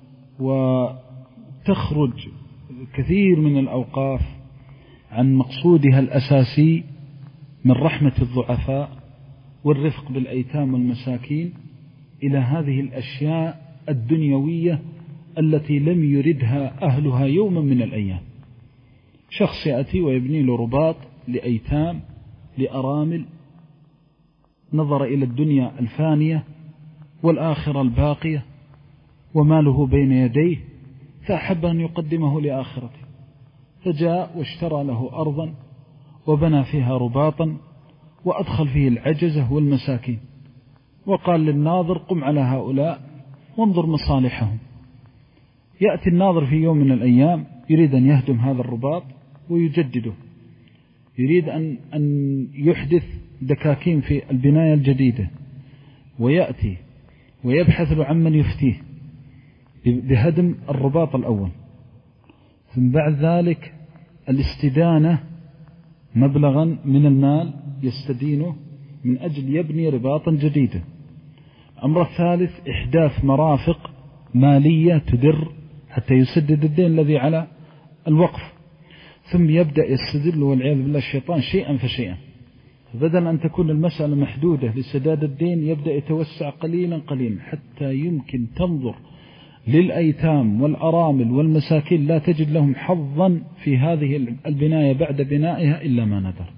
وتخرج كثير من الأوقاف عن مقصودها الأساسي من رحمة الضعفاء والرفق بالأيتام والمساكين إلى هذه الأشياء الدنيوية التي لم يردها أهلها يوما من الأيام. شخص يأتي ويبني له رباط لأيتام لأرامل، نظر إلى الدنيا الفانية والآخرة الباقية وماله بين يديه، فأحب أن يقدمه لآخرته، فجاء واشترى له أرضا وبنى فيها رباطا وأدخل فيه العجزة والمساكين، وقال للناظر: قم على هؤلاء وانظر مصالحهم. يأتي الناظر في يوم من الأيام يريد أن يهدم هذا الرباط ويجدده، يريد أن, أن يحدث دكاكين في البناية الجديدة، ويأتي ويبحث له عمن يفتيه بهدم الرباط الأول، ثم بعد ذلك الاستدانة مبلغا من المال يستدينه من أجل يبني رباطا جديدا. الأمر الثالث إحداث مرافق مالية تدر حتى يسدد الدين الذي على الوقف، ثم يبدأ يستدل والعياذ بالله الشيطان شيئا فشيئا، بدل أن تكون المسألة محدودة لسداد الدين يبدأ يتوسع قليلا قليلا حتى يمكن تنظر للأيتام والأرامل والمساكين لا تجد لهم حظا في هذه البناية بعد بنائها إلا ما ندر،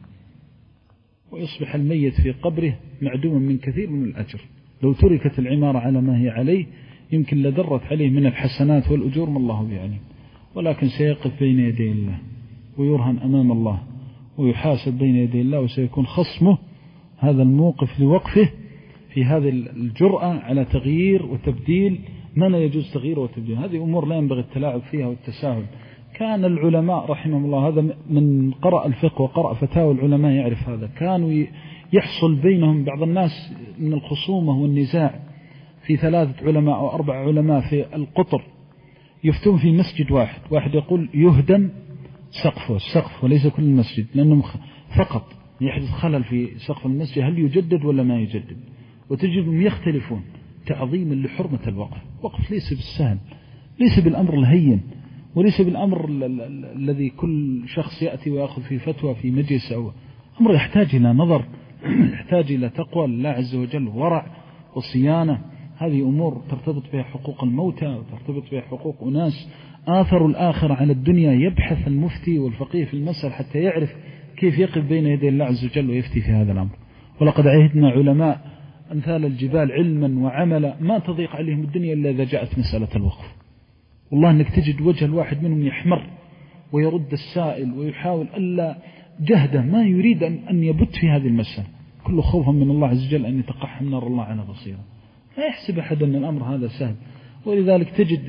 ويصبح الميت في قبره معدوما من كثير من الأجر. لو تركت العمارة على ما هي عليه يمكن لدرت عليه من الحسنات والأجور ما الله بيعلم، ولكن سيقف بين يدي الله ويرهن أمام الله ويحاسب بين يدي الله، وسيكون خصمه هذا الموقف لوقفه في هذه الجرأة على تغيير وتبديل ما لا يجوز تغيير وتبديل. هذه أمور لا ينبغي التلاعب فيها والتساهل. كان العلماء رحمهم الله، هذا من قرأ الفقه وقرأ فتاوى العلماء يعرف هذا، كانوا يحصل بينهم بعض الناس من الخصومة والنزاع في ثلاثة علماء أو أربع علماء في القطر يفتون في مسجد واحد، واحد يقول يهدم سقفه السقف وليس كل المسجد، لأنه فقط يحدث خلل في سقف المسجد هل يجدد ولا ما يجدد، وتجدهم يختلفون تعظيما لحرمة الوقف. وقف ليس بالسهل، ليس بالأمر الهين، وليس بالأمر الذي كل شخص يأتي ويأخذ في فتوى في مجلس، أو أمر يحتاج إلى نظر، يحتاج إلى تقوى الله عز وجل، ورع وصيانة. هذه أمور ترتبط بها حقوق الموتى وترتبط بها حقوق أناس آثروا الآخرة على الدنيا. يبحث المفتي والفقيه في المسألة حتى يعرف كيف يقف بين يدي الله عز وجل ويفتي في هذا الأمر. ولقد عهدنا علماء أمثال الجبال علما وعملا ما تضيق عليهم الدنيا إلا إذا جاءت مسألة الوقف. والله أنك تجد وجه الواحد منهم يحمر ويرد السائل ويحاول ألا جهده ما يريد أن يبت في هذه المسألة، كله خوفا من الله عز وجل أن يتقحم نار الله على بصيره. لا يحسب أحد أن الأمر هذا سهل، ولذلك تجد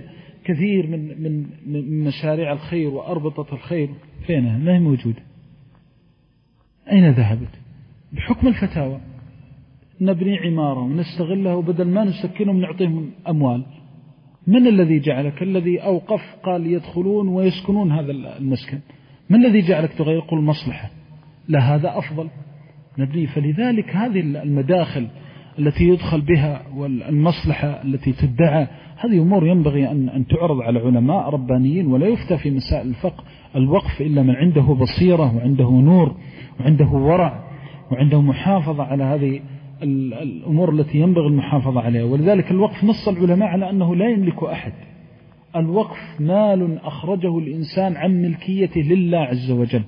كثير من من من مشاريع الخير وأربطة الخير فينها؟ ما هي موجودة. أين ذهبت؟ بحكم الفتاوى نبني عمارة ونستغلها وبدل ما نسكنهم نعطيهم أموال. من الذي جعلك الذي أوقف قال يدخلون ويسكنون هذا المسكن؟ من الذي جعلك تغير؟ قل مصلحة، لا هذا أفضل نبني. فلذلك هذه المداخل التي يدخل بها والمصلحة التي تدعى هذه أمور ينبغي أن أن تعرض على علماء ربانيين، ولا يفتى في مسائل الفقه الوقف إلا من عنده بصيرة وعنده نور وعنده ورع وعنده محافظة على هذه الأمور التي ينبغي المحافظة عليها. ولذلك الوقف نص العلماء على أنه لا يملك أحد. الوقف مال أخرجه الإنسان عن ملكيته لله عز وجل.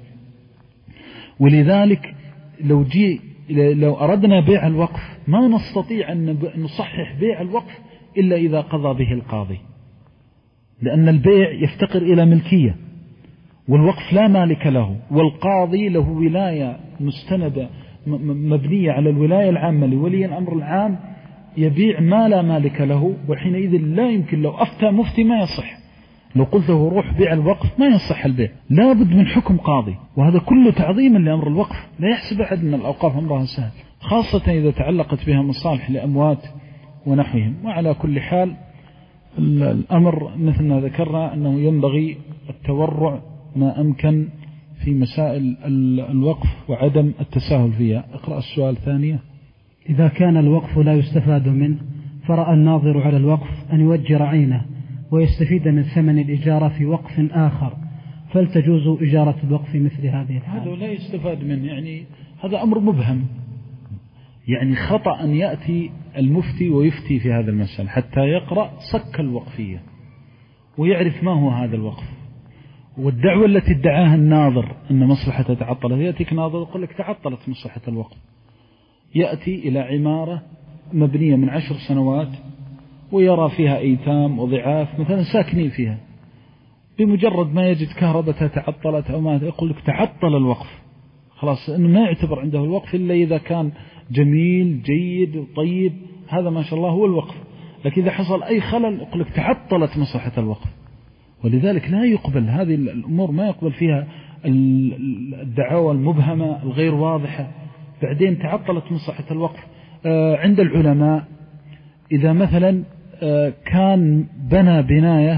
ولذلك لو جي لو أردنا بيع الوقف ما نستطيع أن نصحح بيع الوقف إلا إذا قضى به القاضي، لأن البيع يفتقر إلى ملكية والوقف لا مالك له، والقاضي له ولاية مستندة مبنية على الولاية العامة لولي الأمر العام، يبيع ما لا مالك له، وحينئذ لا يمكن لو أفتى مفتي ما يصح. لو قلت له روح بيع الوقف ما يصح البيع، لا بد من حكم قاضي، وهذا كله تعظيما لأمر الوقف. لا يحسب أحد من الأوقاف أمرها سهل، خاصة إذا تعلقت بها مصالح لأموات ونحوهم. وعلى كل حال الأمر مثل ما ذكرنا أنه ينبغي التورع ما أمكن في مسائل الوقف وعدم التساهل فيها. اقرأ السؤال الثانية. إذا كان الوقف لا يستفاد منه فرأى الناظر على الوقف أن يوجر عينه ويستفيد من ثمن الإجارة في وقف آخر، فلتجوز إجارة الوقف في مثل هذه الحالة؟ هذا لا يستفاد منه، يعني هذا أمر مبهم، يعني خطأ أن يأتي المفتي ويفتي في هذا المسألة حتى يقرأ صك الوقفية ويعرف ما هو هذا الوقف. والدعوة التي ادعاها الناظر أن مصلحة تعطلت، يأتيك ناظر يقول لك تعطلت مصلحة الوقف، يأتي إلى عمارة مبنية من عشر سنوات ويرى فيها أيتام وضعاف مثلا ساكنين فيها، بمجرد ما يجد كهربتها تعطلت أو ما يقول لك تعطل الوقف، خلاص إنه ما يعتبر عنده الوقف إلا إذا كان جميل جيد وطيب، هذا ما شاء الله هو الوقف. لكن إذا حصل أي خلل يقول لك تعطلت مصلحة الوقف. ولذلك لا يقبل هذه الأمور، ما يقبل فيها الدعاوى المبهمة الغير واضحة. بعدين تعطلت مصلحة الوقف عند العلماء إذا مثلا كان بنى بناية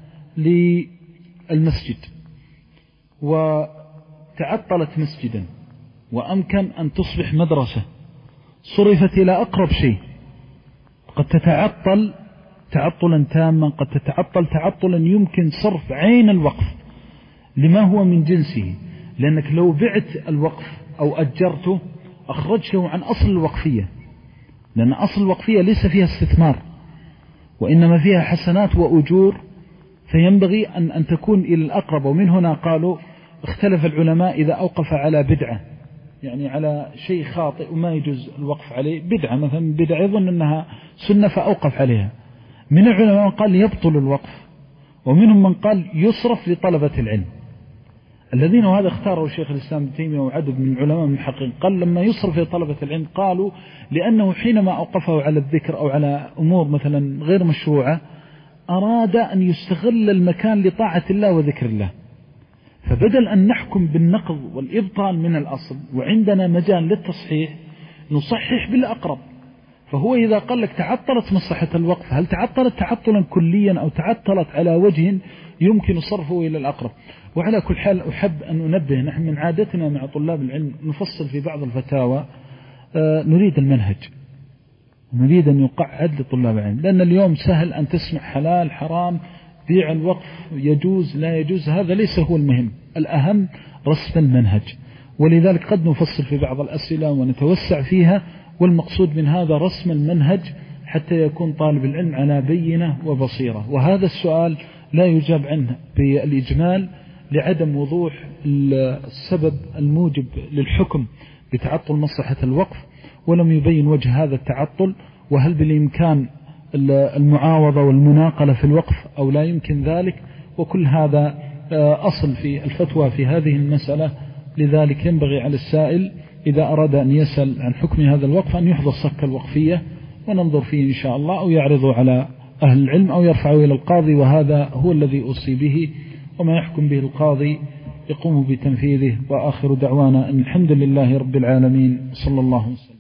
للمسجد وتعطلت مسجدا وأمكن أن تصبح مدرسة، صرفت إلى أقرب شيء، قد تتعطل تعطلا تاما، قد تتعطل تعطلا يمكن صرف عين الوقف لما هو من جنسه، لأنك لو بعت الوقف أو أجرته أخرجته عن أصل الوقفية، لأن أصل الوقفية ليس فيها استثمار وإنما فيها حسنات وأجور، فينبغي أن, أن تكون إلى الأقرب. ومن هنا قالوا اختلف العلماء إذا أوقف على بدعة، يعني على شيء خاطئ وما يجوز الوقف عليه، بدعة مثلا بدعة يظن أنها سنة فأوقف عليها، من العلماء من قال يبطل الوقف، ومنهم من قال يصرف لطلبة العلم، الذين وهذا اختاره الشيخ الإسلام ابن تيمية وعدد من العلماء من المحققين، قال لما يصرف لطلبة العلم قالوا لأنه حينما أوقفه على الذكر أو على أمور مثلا غير مشروعة أراد أن يستغل المكان لطاعة الله وذكر الله، فبدل أن نحكم بالنقض والإبطال من الأصل وعندنا مجال للتصحيح نصحح بالأقرب. فهو إذا قال لك تعطلت مصلحة الوقف، هل تعطلت تعطلا كليا أو تعطلت على وجه يمكن صرفه إلى الأقرب؟ وعلى كل حال أحب أن أنبه، نحن من عادتنا مع طلاب العلم نفصل في بعض الفتاوى، آه نريد المنهج، نريد أن يقعد لطلاب العلم، لأن اليوم سهل أن تسمع حلال حرام، بيع الوقف يجوز لا يجوز، هذا ليس هو المهم، الأهم رسم المنهج. ولذلك قد نفصل في بعض الأسئلة ونتوسع فيها، والمقصود من هذا رسم المنهج حتى يكون طالب العلم على بينة وبصيرة. وهذا السؤال لا يجاب عنه بالإجمال لعدم وضوح السبب الموجب للحكم بتعطل مصلحة الوقف، ولم يبين وجه هذا التعطل، وهل بالإمكان المعاوضة والمناقلة في الوقف أو لا يمكن ذلك، وكل هذا أصل في الفتوى في هذه المسألة. لذلك ينبغي على السائل إذا أراد أن يسأل عن حكم هذا الوقف أن يحضر صك الوقفية وننظر فيه إن شاء الله، أو يعرضه على أهل العلم أو يرفعه إلى القاضي، وهذا هو الذي أوصي به، وما يحكم به القاضي يقوم بتنفيذه. وآخر دعوانا أن الحمد لله رب العالمين، صلى الله عليه وسلم.